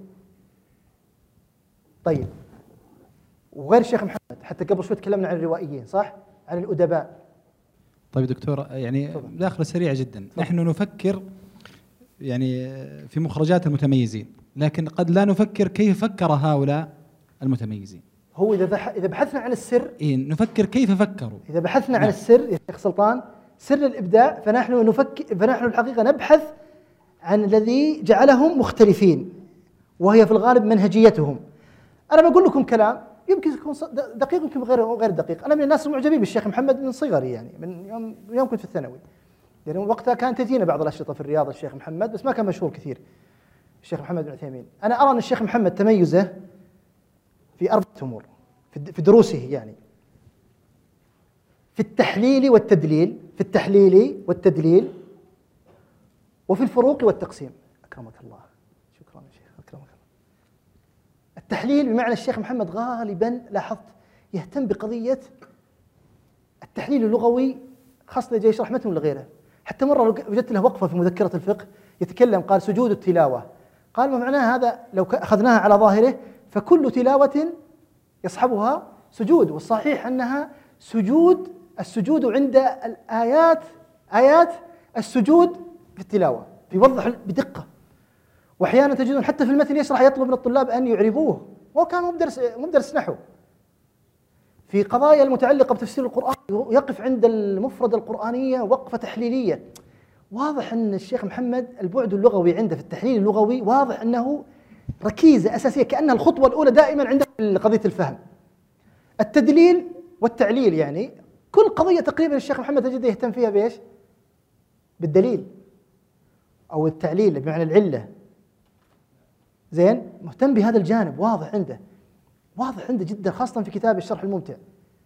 طيب وغير الشيخ محمد، حتى قبل شوي تكلمنا عن الروائيين، صح؟ عن الأدباء. طيب دكتور، يعني داخلة سريعة جدا. طبعا. نحن نفكر يعني في مخرجات المتميزين، لكن قد لا نفكر كيف فكر هؤلاء المتميزين. هو إذا إذا بحثنا عن السر، إيه نفكر كيف فكروا. إذا بحثنا عن السر يا شيخ سلطان، سر الإبداع، فنحن نفكر فنحن الحقيقة نبحث عن الذي جعلهم مختلفين، وهي في الغالب منهجيتهم. أنا بقول لكم كلام يمكن يكون دقيق يمكن غير غير دقيق. أنا من الناس المعجبين بالشيخ محمد من صغري، يعني من يوم يوم كنت في الثانوي، يعني وقتها كانت تجينا بعض الأشرطة في الرياض الشيخ محمد، بس ما كان مشهور كثير الشيخ محمد بن عثيمين. أنا أرى أن الشيخ محمد تميزه في أربعة أمور في دروسه، يعني في التحليل والتدليل، في التحليل والتدليل، وفي الفروق والتقسيم. أكرمك الله. شكرا يا شيخ، أكرمك الله. التحليل بمعنى الشيخ محمد غالبا لاحظت يهتم بقضية التحليل اللغوي، خاصة إذا يشرح متن ولا غيره. حتى مرة وجدت له وقفة في مذكرة الفقه يتكلم، قال سجود التلاوة، قال ما معناها هذا لو أخذناها على ظاهره فكل تلاوة يصحبها سجود، والصحيح أنها سجود السجود عند الآيات، آيات السجود في التلاوة بيوضح بدقة. وأحيانا تجدون حتى في المتن يشرح يطلب من الطلاب أن يعربوه، وهو كان مدرس مدرس نحو. في قضايا المتعلقة بتفسير القرآن يقف عند المفردة القرآنية وقفة تحليلية. واضح أن الشيخ محمد البعد اللغوي عنده في التحليل اللغوي واضح أنه ركيزة أساسية، كأنها الخطوة الأولى دائما عند قضية الفهم. التدليل والتعليل، يعني كل قضية تقريبا الشيخ محمد تجده يهتم فيها بإيش؟ بالدليل أو التعليل بمعنى العلة. زين، مهتم بهذا الجانب، واضح عنده واضح عنده جدا، خاصة في كتاب الشرح الممتع.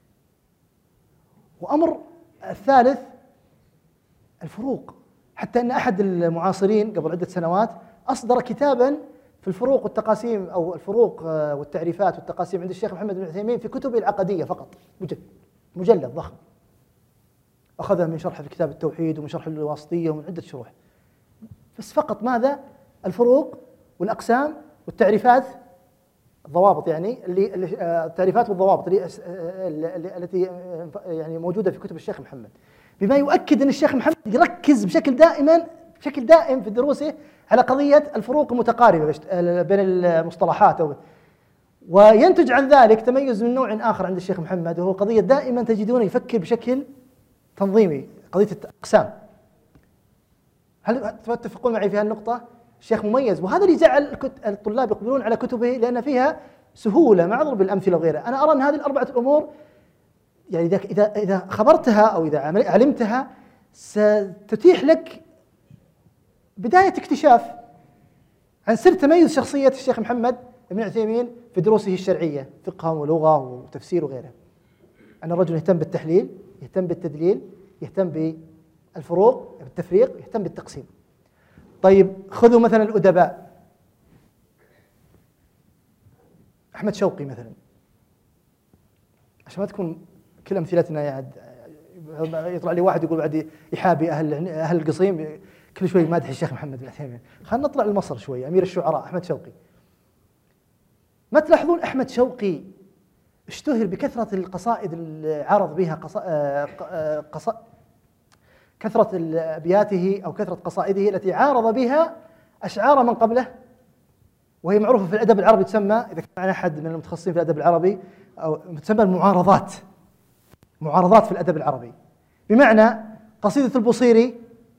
وأمر الثالث الفروق، حتى أن أحد المعاصرين قبل عدة سنوات أصدر كتابا في الفروق والتقاسيم، أو الفروق والتعريفات والتقاسيم عند الشيخ محمد بن عثيمين في كتبه العقدية فقط، مجلد مجلد ضخم، أخذها من شرح في كتاب التوحيد ومن شرح الواسطية ومن عدة شروح، بس فقط ماذا؟ الفروق والأقسام والتعريفات، الضوابط، يعني اللي التعريفات والضوابط اللي التي يعني موجودة في كتب الشيخ محمد، بما يؤكد أن الشيخ محمد يركز بشكل دائما بشكل دائم في دروسه على قضية الفروق المتقاربة بين المصطلحات، وينتج عن ذلك تميز من نوع آخر عند الشيخ محمد، وهو قضية دائما تجدونه يفكر بشكل تنظيمي، قضية الأقسام. هل تتفقون معي في هالنقطة؟ الشيخ مميز، وهذا اللي جعل الطلاب يقبلون على كتبه لأن فيها سهولة مع ضرب الأمثلة وغيرها. أنا أرى أن هذه الأربعة الأمور يعني إذا إذا إذا خبرتها أو إذا علمتها ستتيح لك بداية اكتشاف عن سر تميز شخصية الشيخ محمد بن عثيمين في دروسه الشرعية، فقه ولغة وتفسير وغيرها. أن الرجل يهتم بالتحليل، يهتم بالتدليل، يهتم بالفروق بالتفريق، يهتم بالتقسيم. طيب خذوا مثلا الأدباء، أحمد شوقي مثلا، عشان ما تكون كل أمثلتنا يعني يطلع لي واحد يقول بعد يحابي أهل أهل القصيم كل شوي مادح الشيخ محمد بن عثيمين. خلينا نطلع لمصر شوي، أمير الشعراء أحمد شوقي. ما تلاحظون أحمد شوقي اشتهر بكثرة القصائد اللي عرض بها قصا... قصا... كثرة أبياته أو كثرة قصائده التي عارض بها أشعار من قبله، وهي معروفة في الأدب العربي تسمى، إذا كان أحد من المتخصصين في الأدب العربي، أو تسمى المعارضات. معارضات في الأدب العربي، بمعنى قصيدة البوصيري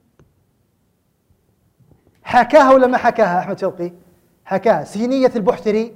حكاها ولا ما حكاها أحمد شوقي؟ حكاها. سينية البحتري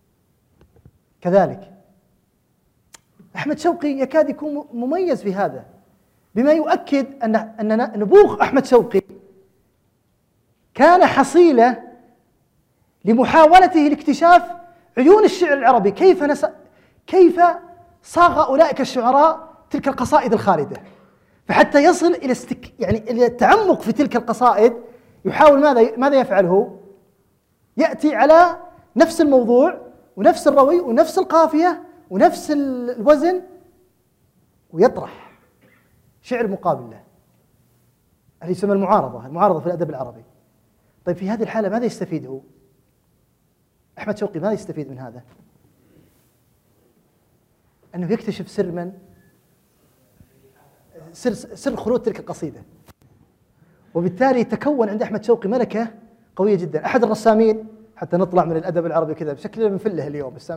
كذلك. أحمد شوقي يكاد يكون مميز في هذا، بما يؤكد أن أن نبوغ أحمد شوقي كان حصيلة لمحاولته لاكتشاف عيون الشعر العربي، كيف نس... كيف صاغ أولئك الشعراء تلك القصائد الخالدة، فحتى يصل إلى استك... يعني إلى التعمق في تلك القصائد يحاول ماذا ماذا يفعله؟ يأتي على نفس الموضوع ونفس الروي ونفس القافية ونفس الوزن ويطرح شعر مقابل له، اللي يسمى المعارضة، المعارضة في الأدب العربي. طيب في هذه الحالة ماذا يستفيد هو؟ أحمد شوقي ماذا يستفيد من هذا؟ أنه يكتشف سر من؟ سر سر خلود تلك القصيدة، وبالتالي تكون عند أحمد شوقي ملكة قوية جدا. أحد الرسامين، حتى نطلع من الأدب العربي كذا بشكل بنفله اليوم بس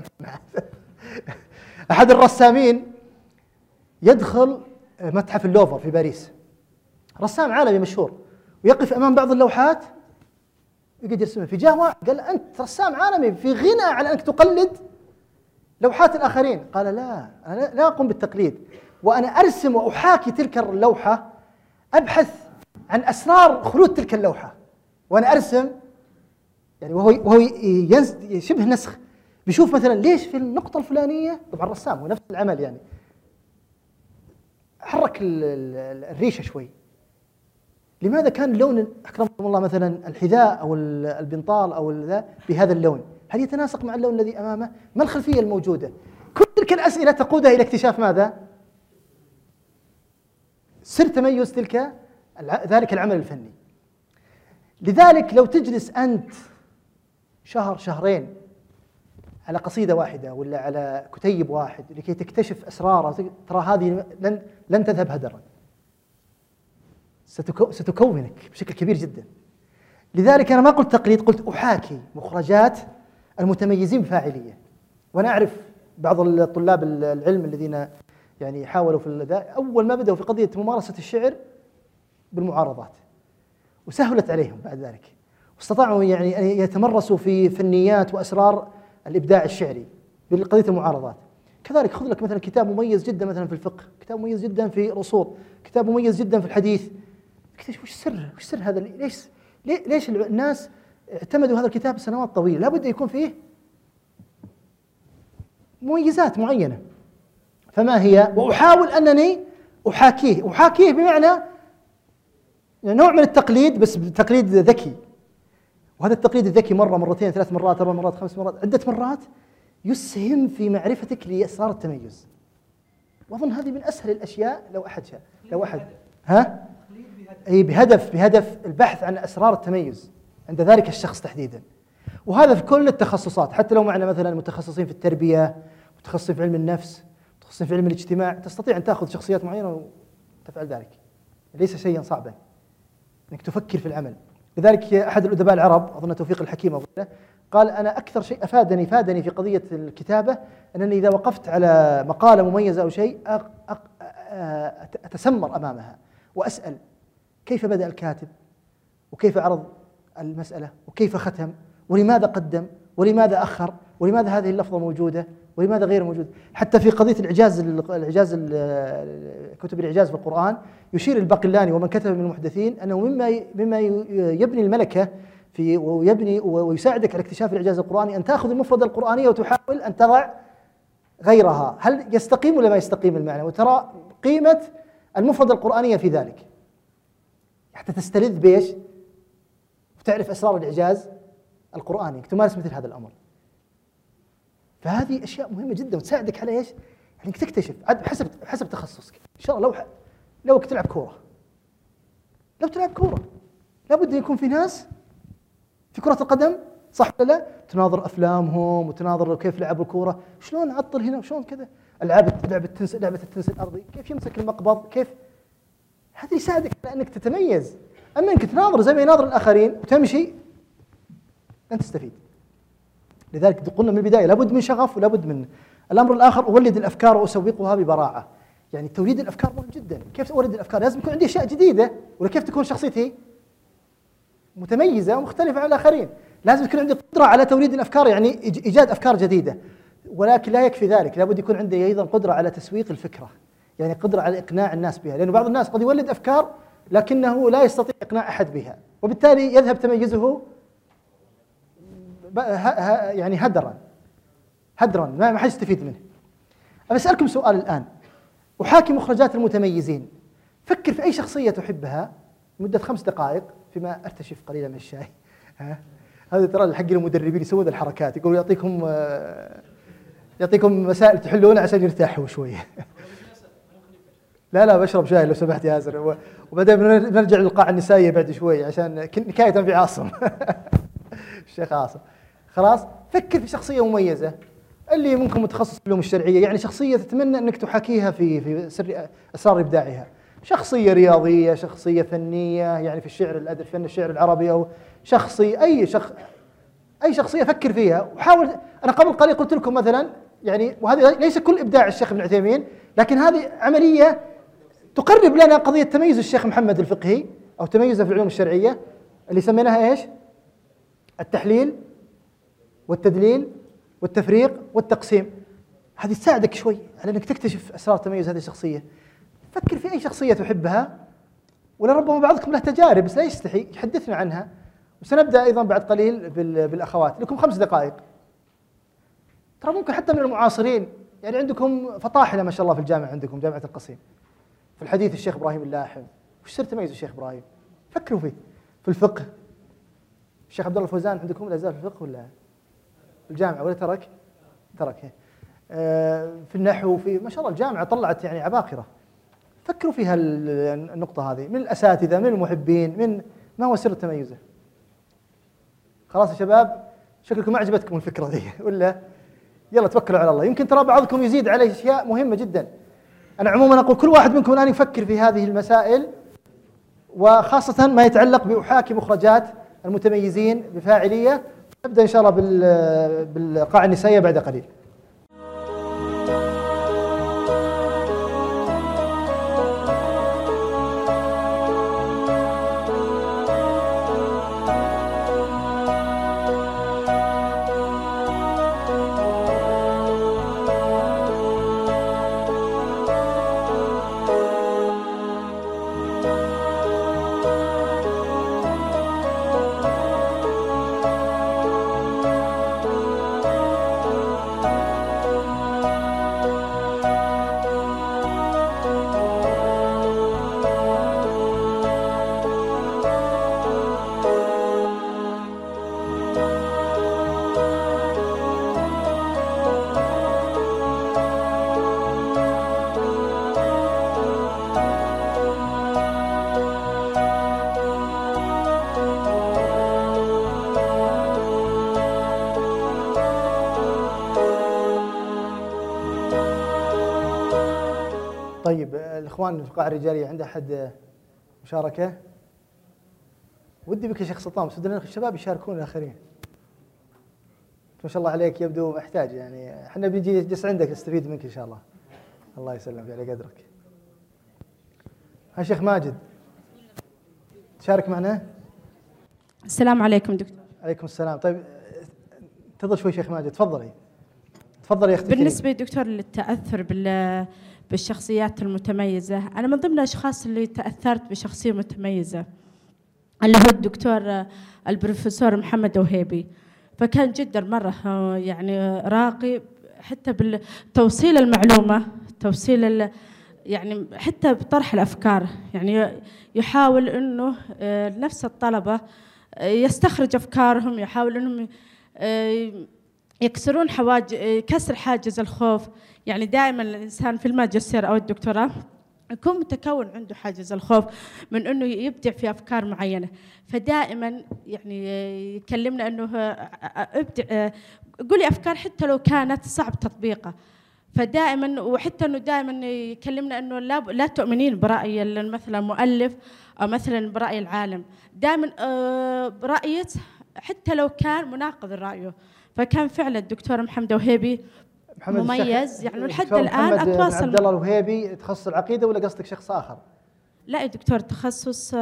أحد الرسامين يدخل متحف اللوفر في باريس، رسام عالمي مشهور، ويقف أمام بعض اللوحات يقدر يرسمها. في جاه واحد قال له أنت رسام عالمي في غنى على أنك تقلد لوحات الآخرين. قال لا، أنا لا أقوم بالتقليد، وأنا أرسم وأحاكي تلك اللوحة، أبحث عن أسرار خلود تلك اللوحة وأنا أرسم. يعني وهو وهو شبه نسخ، بيشوف مثلا ليش في النقطة الفلانية، طبعا الرسام هو نفس العمل يعني حرك الريشة شوي، لماذا كان اللون أكرمكم الله مثلا الحذاء أو البنطال أو ذا بهذا اللون؟ هل يتناسق مع اللون الذي أمامه؟ ما الخلفية الموجودة؟ كل تلك الأسئلة تقودها إلى اكتشاف ماذا؟ سر تميز تلك ذلك العمل الفني. لذلك لو تجلس أنت شهر شهرين على قصيدة واحدة ولا على كتيب واحد لكي تكتشف أسراره، ترى هذه لن لن تذهب هدرا، ستكونك بشكل كبير جدا. لذلك أنا ما قلت تقليد، قلت أحاكي مخرجات المتميزين بفاعلية. وأنا أعرف بعض الطلاب العلم الذين يعني حاولوا في ذا، أول ما بدأوا في قضية ممارسة الشعر بالمعارضات، وسهلت عليهم بعد ذلك، واستطاعوا يعني أن يتمرسوا في فنيات وأسرار الإبداع الشعري بقضية المعارضات. كذلك خذ لك مثلا كتاب مميز جدا مثلا في الفقه، كتاب مميز جدا في الأصول، كتاب مميز جدا في الحديث، اكتشف وش سر وش سر هذا، ليش ليش الناس اعتمدوا هذا الكتاب سنوات طويلة؟ لابد يكون فيه مميزات معينة. فما هي؟ وأحاول أنني أحاكيه، أحاكيه بمعنى نوع من التقليد، بس تقليد ذكي. وهذا التقليد الذكي مرة مرتين ثلاث مرات أربع مرات خمس مرات عدة مرات يسهم في معرفتك لأسرار التميز. وأظن هذه من أسهل الأشياء لو أحد شاء لو أحد ها أي بهدف بهدف البحث عن أسرار التميز عند ذلك الشخص تحديدا. وهذا في كل التخصصات، حتى لو معنا مثلا متخصصين في التربية، متخصصين في علم النفس، متخصصين في علم الاجتماع، تستطيع أن تأخذ شخصيات معينة وتفعل ذلك، ليس شيئا صعبا أنك تفكر في العمل. لذلك أحد الأدباء العرب أظن توفيق الحكيم أظن قال أنا أكثر شيء أفادني فادني في قضية الكتابة أنني إذا وقفت على مقالة مميزة أو شيء أتسمر أمامها وأسأل كيف بدأ الكاتب، وكيف عرض المسألة وكيف ختم ولماذا قدم ولماذا أخر ولماذا هذه اللفظة موجودة ولماذا غير موجودة. حتى في قضية الإعجاز الإعجاز كتب الإعجاز في القرآن يشير الباقلاني ومن كتب من المحدثين أنه مما مما يبني الملكة في ويبني ويساعدك على اكتشاف الإعجاز القرآني أن تأخذ المفردة القرآنية وتحاول أن تضع غيرها، هل يستقيم ولا ما يستقيم المعنى، وترى قيمة المفردة القرآنية في ذلك حتى تستلذ بيش وتعرف أسرار الإعجاز القرآني، تمارس مثل هذا الأمر. فهذه أشياء مهمة جدا وتساعدك على إيش؟ يعني تكتشف بحسب بحسب تخصصك. إن شاء الله لو لو تلعب كورة، لو تلعب كورة لابد أن يكون في ناس في كرة القدم، صح ولا لا؟ تناظر أفلامهم وتناظر كيف لعبوا الكورة، شلون عطل هنا وشلون كذا، العاب لعبة التنس لعبة التنس الأرضي، كيف يمسك المقبض، كيف هذا يساعدك على أنك تتميز. أما أنك تناظر زي ما يناظر الآخرين وتمشي لن تستفيد. لذلك قلنا من البداية لابد من شغف ولابد من الأمر الآخر أولد الأفكار وأسوقها ببراعة. يعني توليد الأفكار مهم جدا. كيف أولد الأفكار؟ لازم يكون عندي أشياء جديدة، ولا كيف تكون شخصيتي متميزة ومختلفة عن الآخرين. لازم يكون عندي قدرة على توليد الأفكار، يعني إيجاد أفكار جديدة. ولكن لا يكفي ذلك، لابد يكون عندي أيضا قدرة على تسويق الفكرة، يعني قدرة على إقناع الناس بها، لأن بعض الناس قد يولد أفكار لكنه لا يستطيع إقناع أحد بها، وبالتالي يذهب تميزه يعني هدرا هدرا ما حد يستفيد منه. أنا أسألكم سؤال الآن، أحاكي مخرجات المتميزين. فكر في أي شخصية تحبها لمدة خمس دقائق فيما أرتشف قليلا من الشاي. ها هذا ترى حق المدربين يسوون الحركات، يقولوا يعطيكم يعطيكم مسائل تحلونها عشان يرتاحوا شوية. لا لا بشرب شاي لو سمحت يا ياسر، وبعدين بنرجع للقاعة النسائية بعد شوي عشان نكاية في عاصم. الشيخ عاصم. خلاص فكر في شخصية مميزة، اللي ممكن متخصص في العلوم الشرعية، يعني شخصية تتمنى أنك تحاكيها في في سر أسرار إبداعها. شخصية رياضية، شخصية فنية، يعني في الشعر الأدب فن الشعر العربي، أو شخصي أي شخص أي شخصية فكر فيها وحاول. أنا قبل قليل قلت لكم مثلا، يعني وهذا ليس كل إبداع الشيخ ابن عثيمين، لكن هذه عملية تقرب لنا قضية تميز الشيخ محمد الفقهي أو تميزه في العلوم الشرعية اللي سميناها إيش؟ التحليل والتدليل والتفريق والتقسيم. هذه تساعدك شوي على أنك تكتشف أسرار تميز هذه الشخصية. فكر في أي شخصية تحبها، ولربما بعضكم له تجارب بس لا يستحي يحدثنا عنها. وسنبدأ أيضا بعد قليل بالأخوات. لكم خمس دقائق. ترى ممكن حتى من المعاصرين، يعني عندكم فطاحلة ما شاء الله في الجامعة، عندكم جامعة القصيم في الحديث الشيخ إبراهيم اللاحم. وش سر تميز الشيخ إبراهيم؟ فكروا فيه. في الفقه الشيخ عبد الله الفوزان عندكم لا زال في الفقه ولا في الجامعة ولا ترك؟ ترك. آه في النحو، في ما شاء الله الجامعة طلعت يعني عباقرة. فكروا في هالنقطة هذه، من الأساتذة، من المحبين، من ما هو سر تميزه. خلاص يا شباب، شكلكم ما عجبتكم الفكرة ذي ولا؟ يلا توكلوا على الله. يمكن ترى بعضكم يزيد عليه أشياء مهمة جدا. أنا عموما أقول كل واحد منكم الآن يفكر في هذه المسائل، وخاصة ما يتعلق بأحاكي مخرجات المتميزين بفاعلية. نبدأ إن شاء الله بالقاعة النسائية بعد قليل. طيب الإخوان في القاعة الرجالية عنده أحد مشاركة؟ ودي بك يا شيخ سلطان، بس بدنا الشباب يشاركون الآخرين. ما شاء الله عليك يبدو محتاج، يعني احنا بنجي نجلس عندك نستفيد منك إن شاء الله. الله يسلمك على قدرك. ها شيخ ماجد تشارك معنا؟ السلام عليكم دكتور. عليكم السلام. طيب انتظر شوي شيخ ماجد، تفضلي تفضلي يا اختي. بالنسبة دكتور للتأثر بال بالشخصيات المتميزة، أنا من ضمن الأشخاص اللي تأثرت بشخصية متميزة اللي هو الدكتور البروفيسور محمد وهيبي. فكان جدا مرة يعني راقي حتى بالتوصيل المعلومة، توصيل يعني حتى بطرح الأفكار. يعني يحاول أنه نفس الطلبة يستخرج أفكارهم، يحاول أنهم يكسرون حواجز، كسر حاجز الخوف. يعني دائما الإنسان في الماجستير أو الدكتوراه يكون متكون عنده حاجز الخوف من أنه يبدع في أفكار معينة. فدائما يعني يكلمنا أنه ابدع، قولي أفكار حتى لو كانت صعب تطبيقها. فدائما وحتى أنه دائما يكلمنا أنه لا لا تؤمنين برأي مثلا مؤلف أو مثلا برأي العالم، دائما برأيك حتى لو كان مناقض رأيه. فكان فعلا الدكتور محمد وهيبي مميز يعني لحد الآن أتواصل. عبد الله الوهيبي تخصص العقيدة ولا قصدك شخص آخر؟ لا يا دكتور تخصص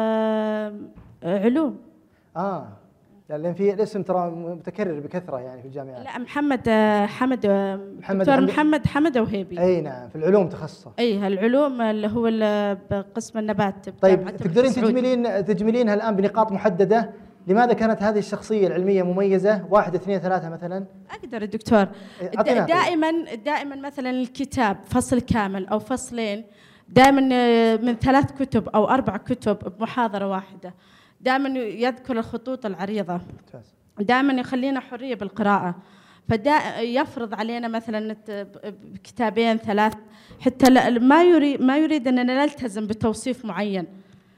علوم. آه لأن في الاسم ترى متكرر بكثرة يعني في الجامعات. لا محمد حمد محمد دكتور محمد حمد وهيبي. أي نعم في العلوم تخصصه. أي العلوم اللي هو بقسم النبات. طيب تقدرين تجملين تجملينها الآن بنقاط محددة؟ لماذا كانت هذه الشخصية العلمية مميزة؟ واحد اثنين ثلاثة مثلا. أقدر دكتور. دائما دائما مثلا الكتاب فصل كامل أو فصلين، دائما من ثلاث كتب أو أربع كتب بمحاضرة واحدة، دائما يذكر الخطوط العريضة، دائما يخلينا حرية بالقراءة. فدا يفرض علينا مثلا كتابين ثلاث، حتى ما يريد ما يريد أننا نلتزم بتوصيف معين.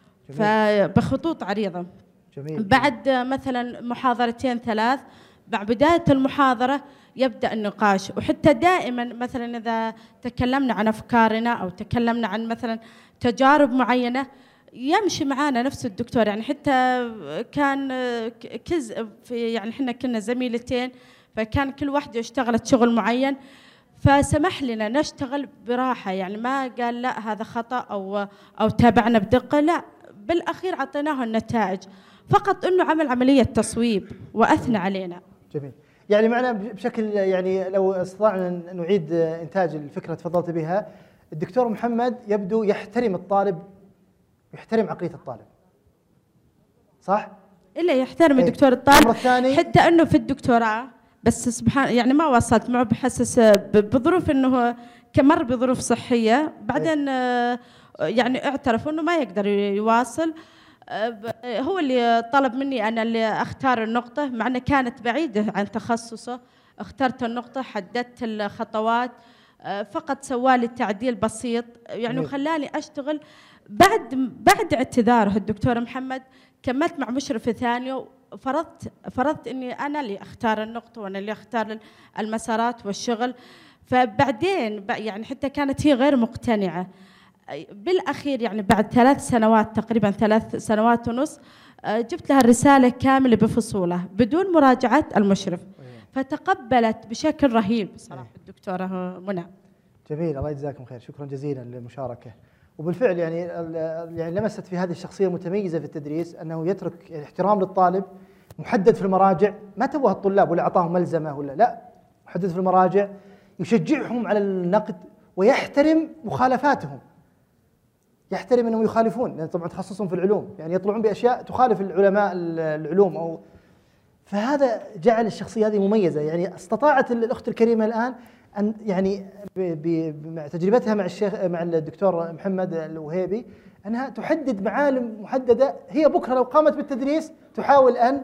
فبخطوط عريضة. جميل. بعد مثلا محاضرتين ثلاث، بعد بداية المحاضرة يبدأ النقاش. وحتى دائما مثلا إذا تكلمنا عن أفكارنا أو تكلمنا عن مثلا تجارب معينة يمشي معانا نفس الدكتور. يعني حتى كان كز في يعني احنا كنا زميلتين، فكان كل واحدة اشتغلت شغل معين، فسمح لنا نشتغل براحة. يعني ما قال لا هذا خطأ أو أو تابعنا بدقة، لا بالأخير عطيناه النتائج، فقط أنه عمل عملية تصويب وأثنى علينا. جميل. يعني معنا بشكل يعني لو استطعنا نعيد إنتاج الفكرة تفضلت بها، الدكتور محمد يبدو يحترم الطالب، يحترم عقلية الطالب، صح؟ إلا يحترم الدكتور الطالب. حتى أنه في الدكتوراه بس سبحان يعني ما وصلت معه بحسس بظروف أنه كمر بظروف صحية، بعدين يعني اعترف أنه ما يقدر يواصل. هو اللي طلب مني أنا اللي أختار النقطة، مع أنها كانت بعيدة عن تخصصه. اخترت النقطة، حددت الخطوات، فقط سوالي تعديل بسيط يعني وخلاني أشتغل. بعد بعد اعتذاره الدكتور محمد كملت مع مشرف ثاني، وفرضت فرضت إني أنا اللي أختار النقطة وأنا اللي أختار المسارات والشغل. فبعدين يعني حتى كانت هي غير مقتنعة. بالأخير يعني بعد ثلاث سنوات تقريبا ثلاث سنوات ونص جبت لها الرسالة كاملة بفصولها بدون مراجعة المشرف، فتقبلت بشكل رهيب صراحة الدكتورة منى. جميل، الله يجزاكم خير، شكرا جزيلا للمشاركة. وبالفعل يعني يعني لمست في هذه الشخصية المتميزة في التدريس أنه يترك احترام للطالب، محدد في المراجع، ما توه الطلاب ولا أعطاهم ملزمة ولا لا، محدد في المراجع، يشجعهم على النقد ويحترم مخالفاتهم، يحترم انهم يخالفون، لان طبعا تخصصهم في العلوم، يعني يطلعون باشياء تخالف العلماء العلوم او فهذا جعل الشخصيه هذه مميزه. يعني استطاعت الاخت الكريمه الان ان يعني مع تجربتها مع الشيخ مع الدكتور محمد الوهيبي انها تحدد معالم محدده، هي بكره لو قامت بالتدريس تحاول ان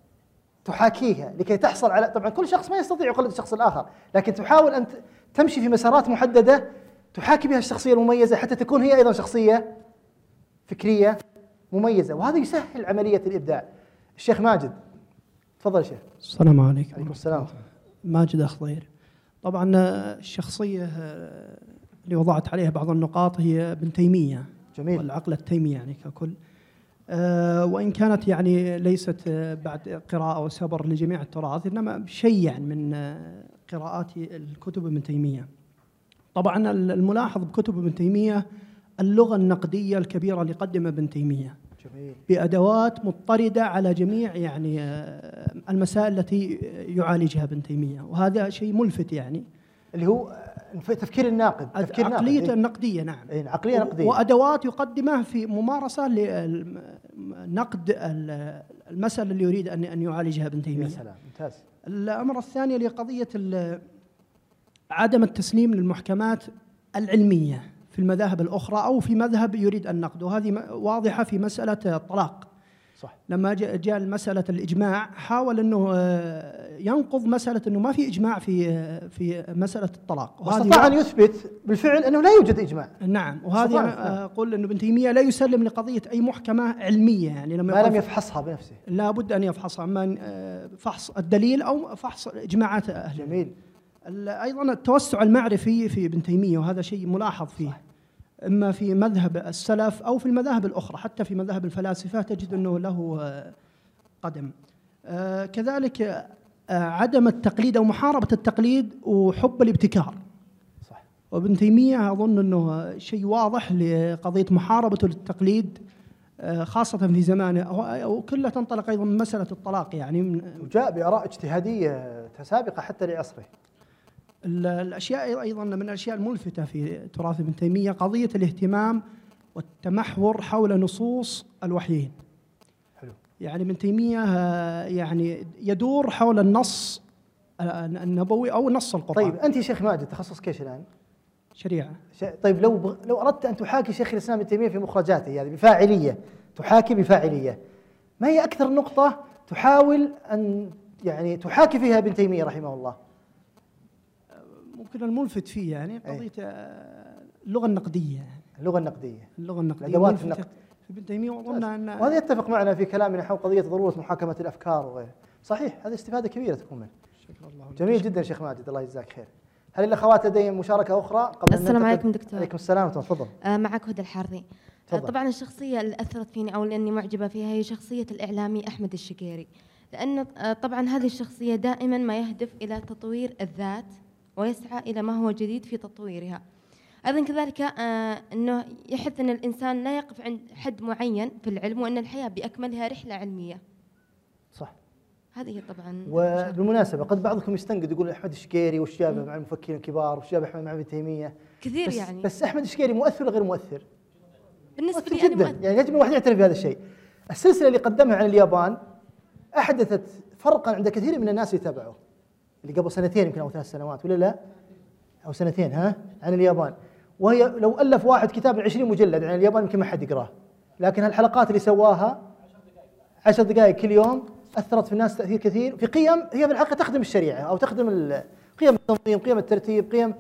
تحاكيها لكي تحصل على، طبعا كل شخص ما يستطيع يقلد الشخص الاخر، لكن تحاول ان تمشي في مسارات محدده تحاكي بها الشخصية المميزة حتى تكون هي أيضا شخصية فكرية مميزة، وهذا يسهل عملية الإبداع. الشيخ ماجد تفضل يا شيخ. السلام عليكم. عليكم السلام. ماجد أخضير. طبعا الشخصية اللي وضعت عليها بعض النقاط هي ابن تيمية. جميل. والعقل التيمي يعني ككل، أه وإن كانت يعني ليست بعد قراءة وسبر لجميع التراث، إنما شيء من قراءات الكتب ابن تيمية. طبعا الملاحظ بكتب ابن تيمية اللغة النقدية الكبيرة اللي قدمها ابن تيمية. جميل. بأدوات مضطردة على جميع يعني المسائل التي يعالجها ابن تيمية، وهذا شيء ملفت يعني، اللي هو تفكير الناقد، تفكير عقلية ناقد. النقدية. نعم، إيه عقلية نقدية، وأدوات يقدمها في ممارسة لنقد المسألة اللي يريد أن أن يعالجها ابن تيمية. يا سلام، ممتاز. الأمر الثاني لقضية عدم التسليم للمحكمات العلمية في المذاهب الأخرى أو في مذهب يريد النقد، وهذه واضحة في مسألة الطلاق. صح. لما جاء مسألة الإجماع حاول أنه ينقض مسألة أنه ما في إجماع في في مسألة الطلاق، واستطاع أن يثبت بالفعل أنه لا يوجد إجماع. نعم، وهذه أنا أقول أنه ابن تيمية لا يسلم لقضية أي محكمة علمية، يعني لما ما لم يفحصها بنفسه لا بد أن يفحصها، من فحص الدليل أو فحص إجماعات أهل. جميل. أيضا التوسع المعرفي في ابن تيمية، وهذا شيء ملاحظ فيه. صح. إما في مذهب السلف أو في المذاهب الأخرى، حتى في مذاهب الفلاسفة تجد أنه له قدم. آه كذلك آه عدم التقليد أو محاربة التقليد وحب الابتكار. صح. وابن تيمية أظن أنه شيء واضح لقضية محاربة التقليد، آه خاصة في زمانه، وكلها تنطلق أيضا من مسألة الطلاق يعني، وجاء بآراء اجتهادية سابقة حتى لعصره. الأشياء أيضا من الأشياء الملفتة في تراث ابن تيمية قضية الاهتمام والتمحور حول نصوص الوحيين. حلو. يعني ابن تيمية يعني يدور حول النص النبوي أو نص القرآن. طيب أنت يا شيخ ماجد تخصصك ايش الآن؟ شريعة. طيب لو بغ... لو أردت أن تحاكي شيخ الإسلام ابن تيمية في مخرجاته هذه يعني بفاعلية، تحاكي بفاعلية، ما هي أكثر نقطة تحاول أن يعني تحاكي فيها ابن تيمية رحمه الله؟ ممكن الملفت فيه يعني قضية اللغة النقدية. اللغة النقدية. اللغة النقدية. أدوات النقد. ابن تيمية وظن أن وهذا يتفق معنا في كلامنا حول قضية ضرورة محاكمة الأفكار وغيره. صحيح، هذه استفادة كبيرة تكون منه. شكرا الله. جميل جدا شيخ ماجد، الله يجزاك خير. هل الأخوات لديهم مشاركة أخرى قبل أن السلام عليكم دكتور. عليكم السلام، تفضل. آه معك هدى الحارثي. آه طبعا الشخصية اللي أثرت فيني أو لأني معجبة فيها هي شخصية الإعلامي أحمد الشقيري، لأن آه طبعا هذه الشخصية دائما ما يهدف إلى تطوير الذات ويسعى إلى ما هو جديد في تطويرها. أيضا كذلك آه أنه يحث أن الإنسان لا يقف عند حد معين في العلم، وأن الحياة بأكملها رحلة علمية. صح. هذه طبعا. وبالمناسبة قد بعضكم يستنقد يقول أحمد الشقيري وش جابه مع المفكرين الكبار وش جابه أحمد مع ابن تيمية كثير بس يعني. بس أحمد الشقيري مؤثر ولا غير مؤثر؟ بالنسبة مؤثر لي جدا أنا يعني يجب الواحد يعترف بهذا الشيء. السلسلة اللي قدمها عن اليابان أحدثت فرقا عند كثير من الناس يتابعوه، اللي قبل سنتين يمكن أو ثلاث سنوات ولا لا أو سنتين ها عن اليابان، وهي لو ألف واحد كتاب من عشرين مجلد عن اليابان يمكن ما حد يقراه، لكن هالحلقات اللي سواها عشر دقائق كل يوم أثرت في الناس تأثير كثير في قيم هي في الحقيقة تخدم الشريعة أو تخدم قيم التنظيم، قيم الترتيب، قيم.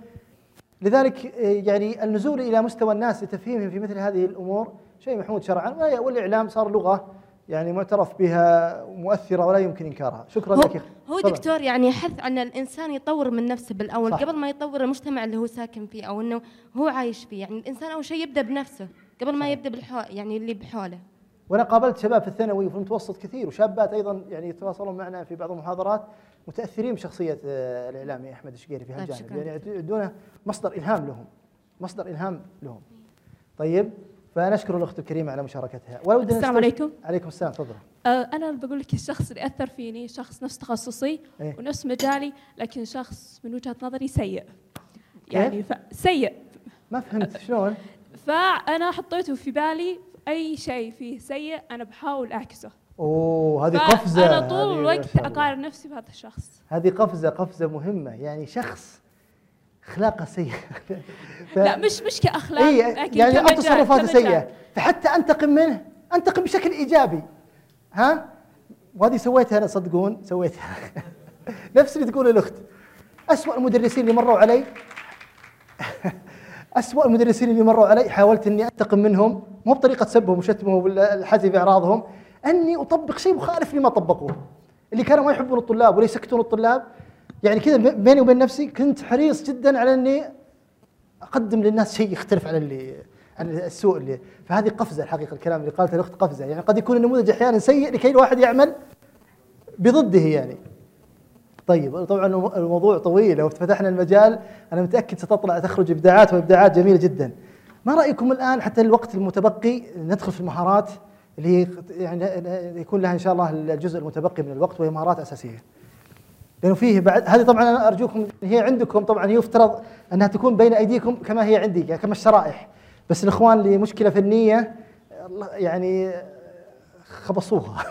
لذلك يعني النزول إلى مستوى الناس لتفهيمهم في مثل هذه الأمور شيء محمود شرعا، والإعلام صار لغة يعني معترف بها ومؤثرة ولا يمكن إنكارها. شكرا هو لك. هو دكتور يعني يحث عن الإنسان يطور من نفسه بالأول صح. قبل ما يطور المجتمع اللي هو ساكن فيه أو إنه هو عايش فيه، يعني الإنسان أول شيء يبدأ بنفسه قبل ما يبدأ بالحو يعني اللي بحوله. وأنا قابلت شباب في الثانوي وفي المتوسط كثير وشابات أيضا يعني يتواصلون معنا في بعض المحاضرات متأثرين بشخصية الإعلامي أحمد الشقيري في هالجانب، يعني يدونه مصدر إلهام لهم، مصدر إلهام لهم. طيب فنشكر الأخت الكريمة على مشاركتها. السلام عليكم. عليكم السلام، تفضل. أه أنا بقول لك الشخص اللي أثر فيني شخص نفس تخصصي إيه؟ ونفس مجالي، لكن شخص من وجهة نظري سيء. يعني ف... سيء. ما فهمت شلون؟ فأنا حطيته في بالي أي شيء فيه سيء أنا بحاول أعكسه. أوه هذه قفزة. أنا طول الوقت أقارن نفسي بهذا الشخص. هذه قفزة قفزة مهمة، يعني شخص أخلاقه سيئة. ف... لا مش مش كأخلاق إيه لكن يعني كمجال تصرفاته سيئة، فحتى أنتقم منه أنتقم بشكل إيجابي. ها؟ وهذه سويتها أنا صدقون سويتها. نفس اللي تقول الأخت. أسوأ المدرسين اللي مروا علي أسوأ المدرسين اللي مروا علي حاولت إني أنتقم منهم، مو بطريقة سبهم وشتمهم والحزي في أعراضهم، أني أطبق شيء مخالف لما طبقوه. اللي كانوا ما يحبون الطلاب ولا يسكتون الطلاب، يعني كذا بيني وبين نفسي كنت حريص جدا على إني أقدم للناس شيء يختلف عن اللي عن السوء اللي. فهذه قفزة الحقيقة، الكلام اللي قالته الأخت قفزة، يعني قد يكون النموذج أحيانا سيء لكي الواحد يعمل بضده يعني. طيب طبعا الموضوع طويل، لو فتحنا المجال أنا متأكد ستطلع تخرج إبداعات وإبداعات جميلة جدا. ما رأيكم الآن حتى الوقت المتبقي ندخل في المهارات اللي هي يعني يكون لها ان شاء الله الجزء المتبقي من الوقت، وهي مهارات اساسيه. لانه فيه بعد هذه طبعا انا ارجوكم هي عندكم طبعا يفترض انها تكون بين ايديكم كما هي عندي كما الشرائح، بس الاخوان اللي مشكله فنيه يعني خبصوها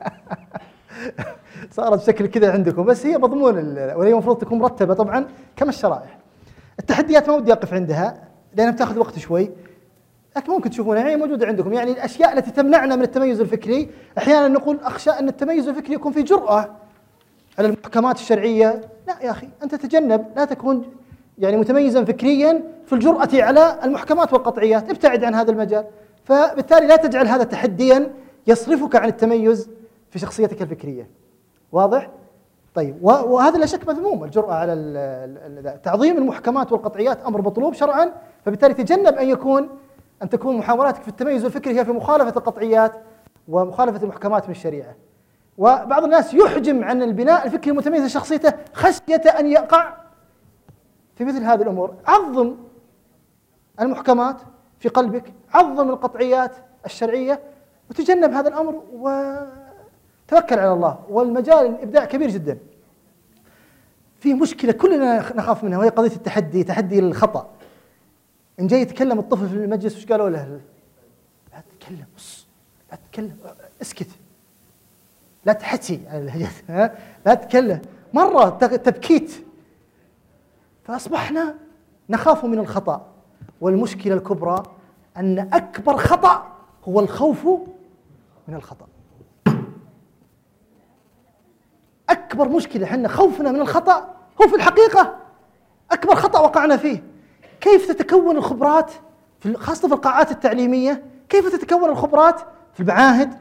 صارت بشكل كذا عندكم، بس هي مضمون وهي المفروض تكون مرتبه طبعا كما الشرائح. التحديات ما ودي اقف عندها لانها بتاخذ وقت شوي، لكن ممكن تشوفونها يعني موجوده عندكم. يعني الاشياء التي تمنعنا من التميز الفكري، احيانا نقول اخشى ان التميز الفكري يكون في جرأه على المحكمات الشرعيه. لا يا اخي، انت تجنب، لا تكون يعني متميزا فكريا في الجرأة على المحكمات والقطعيات، ابتعد عن هذا المجال. فبالتالي لا تجعل هذا تحديا يصرفك عن التميز في شخصيتك الفكريه. واضح؟ طيب، وهذا لا شك مذموم، الجرأة على تعظيم المحكمات والقطعيات امر مطلوب شرعا، فبالتالي تجنب ان يكون ان تكون محاولاتك في التميز الفكري هي في مخالفه القطعيات ومخالفه المحكمات من الشريعه. وبعض الناس يحجم عن البناء الفكري المتميز لشخصيته خشيه ان يقع في مثل هذه الامور. عظم المحكمات في قلبك، عظم القطعيات الشرعيه، وتجنب هذا الامر وتوكل على الله. والمجال الابداع كبير جدا. في مشكله كلنا نخاف منها، وهي قضيه التحدي، تحدي الخطا. ان جاي يتكلم الطفل في المجلس وش قالوا له؟ لا تتكلم، لا تتكلم، اسكت، لا تحكي على اللهجات، لا تتكلم. مره تبكيت، فاصبحنا نخاف من الخطا. والمشكله الكبرى ان اكبر خطا هو الخوف من الخطا. اكبر مشكله احنا خوفنا من الخطا هو في الحقيقه اكبر خطا وقعنا فيه. كيف تتكون الخبرات في خاصه في القاعات التعليميه؟ كيف تتكون الخبرات في المعاهد؟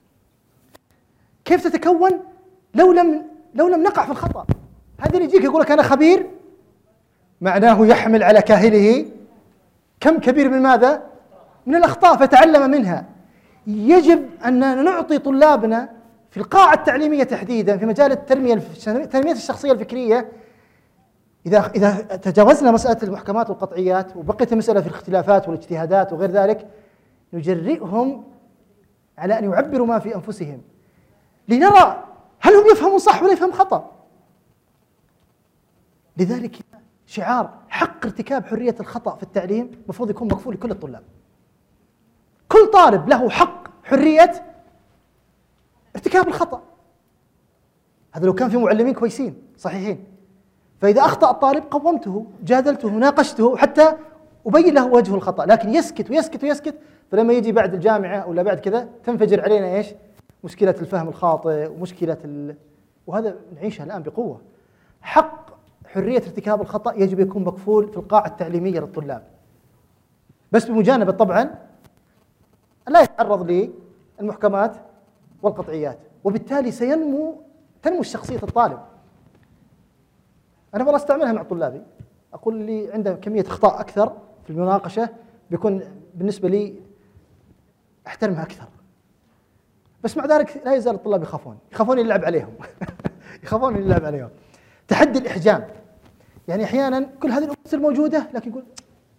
كيف تتكون لو لم لو لم نقع في الخطا؟ هذا اللي يجيك يقول لك انا خبير، معناه يحمل على كاهله كم كبير من ماذا؟ من الاخطاء، فتعلم منها. يجب ان نعطي طلابنا في القاعه التعليميه تحديدا في مجال التنميه تنميه الشخصيه الفكريه. اذا اذا تجاوزنا مساله المحكمات والقطعيات وبقيت المساله في الاختلافات والاجتهادات وغير ذلك، نجرئهم على ان يعبروا ما في انفسهم لنرى هل هم يفهمون صح ولا يفهم خطا. لذلك شعار حق ارتكاب حريه الخطا في التعليم المفروض يكون مكفول لكل الطلاب. كل طالب له حق حريه ارتكاب الخطا. هذا لو كان في معلمين كويسين صحيحين. فاذا اخطا الطالب قومته، جادلته، ناقشته حتى ابين له وجه الخطا، لكن يسكت ويسكت ويسكت، فلما يجي بعد الجامعه ولا بعد كذا تنفجر علينا ايش؟ مشكله الفهم الخاطئ ومشكله ال... وهذا نعيشها الان بقوه. حق حريه ارتكاب الخطا يجب يكون مكفول في القاعه التعليميه للطلاب، بس بمجانبه طبعا لا يتعرض للمحكمات والقطعيات، وبالتالي سينمو تنمو شخصيه الطالب. انا والله استعملها مع طلابي، اقول لي عنده كميه اخطاء اكثر في المناقشه بيكون بالنسبه لي احترمها اكثر، بس مع ذلك لا يزال الطلاب يخافون يخافون يلعب عليهم يخافون يلعب عليهم. تحدي الإحجام، يعني أحيانا كل هذه الأمور الموجودة لكن يقول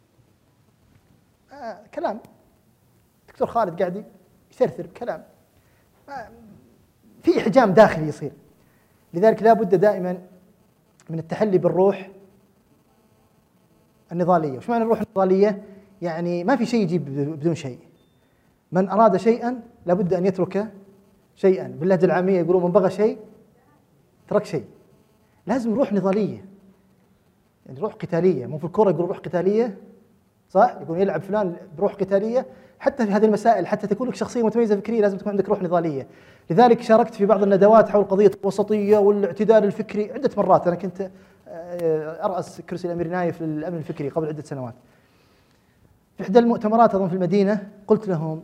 آه كلام دكتور خالد قاعد يثرثر بكلام، آه في إحجام داخلي يصير. لذلك لا بد دائما من التحلي بالروح النضالية. وش معنى الروح النضالية؟ يعني ما في شيء يجيب بدون شيء. من أراد شيئا لابد أن يترك شيئا. باللهجة العامية يقولون من بغى شيء ترك شيء. لازم روح نضالية، يعني روح قتالية. مو في الكرة يقولون روح قتالية، صح؟ يقولون يلعب فلان بروح قتالية. حتى في هذه المسائل حتى تكون لك شخصية متميزة فكرية لازم تكون عندك روح نضالية. لذلك شاركت في بعض الندوات حول قضية الوسطية والاعتدال الفكري عدة مرات. أنا كنت أرأس كرسي الأمير نايف للأمن الفكري قبل عدة سنوات. في إحدى المؤتمرات أظن في المدينة قلت لهم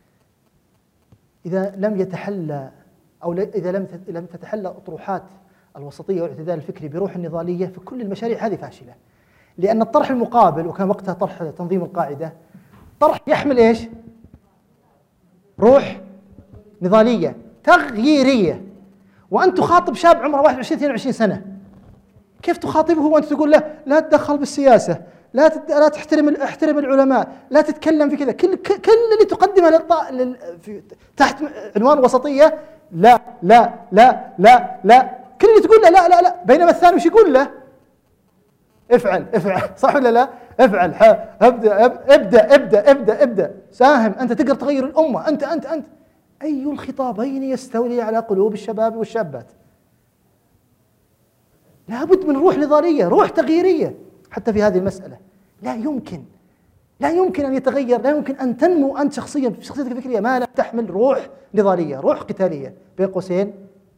إذا لم يتحلى أو إذا لم لم تتحلى أطروحات الوسطية والاعتدال الفكري بروح النضالية في كل المشاريع هذه فاشلة. لأن الطرح المقابل، وكان وقتها طرح تنظيم القاعدة، طرح يحمل إيش؟ روح نضالية تغييرية. وأنت تخاطب شاب عمره واحد وعشرين اثنين وعشرين سنة، كيف تخاطبه وأنت تقول له لا تدخل بالسياسة، لا تت... لا تحترم ال... احترم العلماء، لا تتكلم في كذا، كل ك... كل اللي تقدمه للط... لل... في... تحت عنوان وسطيه لا لا لا لا لا، كل اللي تقول له لا لا لا، بينما الثاني وش يقول له؟ افعل افعل، صح ولا لا؟ افعل، ابدا ابدا ابدا ابدا ابدا، ساهم، انت تقدر تغير الامه، انت انت انت. اي الخطابين يستولي على قلوب الشباب والشابات؟ لابد من روح نضاليه، روح تغييريه حتى في هذه المساله. لا يمكن لا يمكن ان يتغير، لا يمكن ان تنمو انت شخصيا شخصيتك الفكريه ما لا تحمل روح نضاليه، روح قتاليه، بين قوسين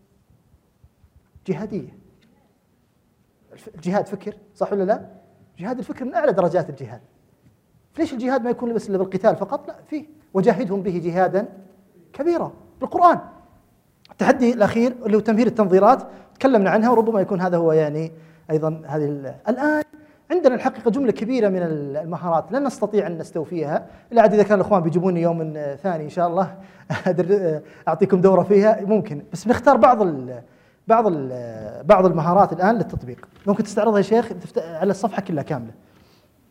جهاديه. الجهاد فكر، صح ولا لا؟ جهاد الفكر من اعلى درجات الجهاد. ليش الجهاد ما يكون بس بالقتال فقط؟ لا، فيه وجاهدهم به جهادا كبيرا بالقرآن. التحدي الأخير اللي هو تمهير التنظيرات تكلمنا عنها، وربما يكون هذا هو يعني أيضا هذه. الآن عندنا الحقيقة جملة كبيرة من المهارات لن نستطيع أن نستوفيها إلا عاد إذا كان الأخوان بيجيبوني يوم ثاني إن شاء الله أعطيكم دورة فيها ممكن، بس بنختار بعض ال بعض ال بعض المهارات الآن للتطبيق. ممكن تستعرضها يا شيخ على الصفحة كلها كاملة.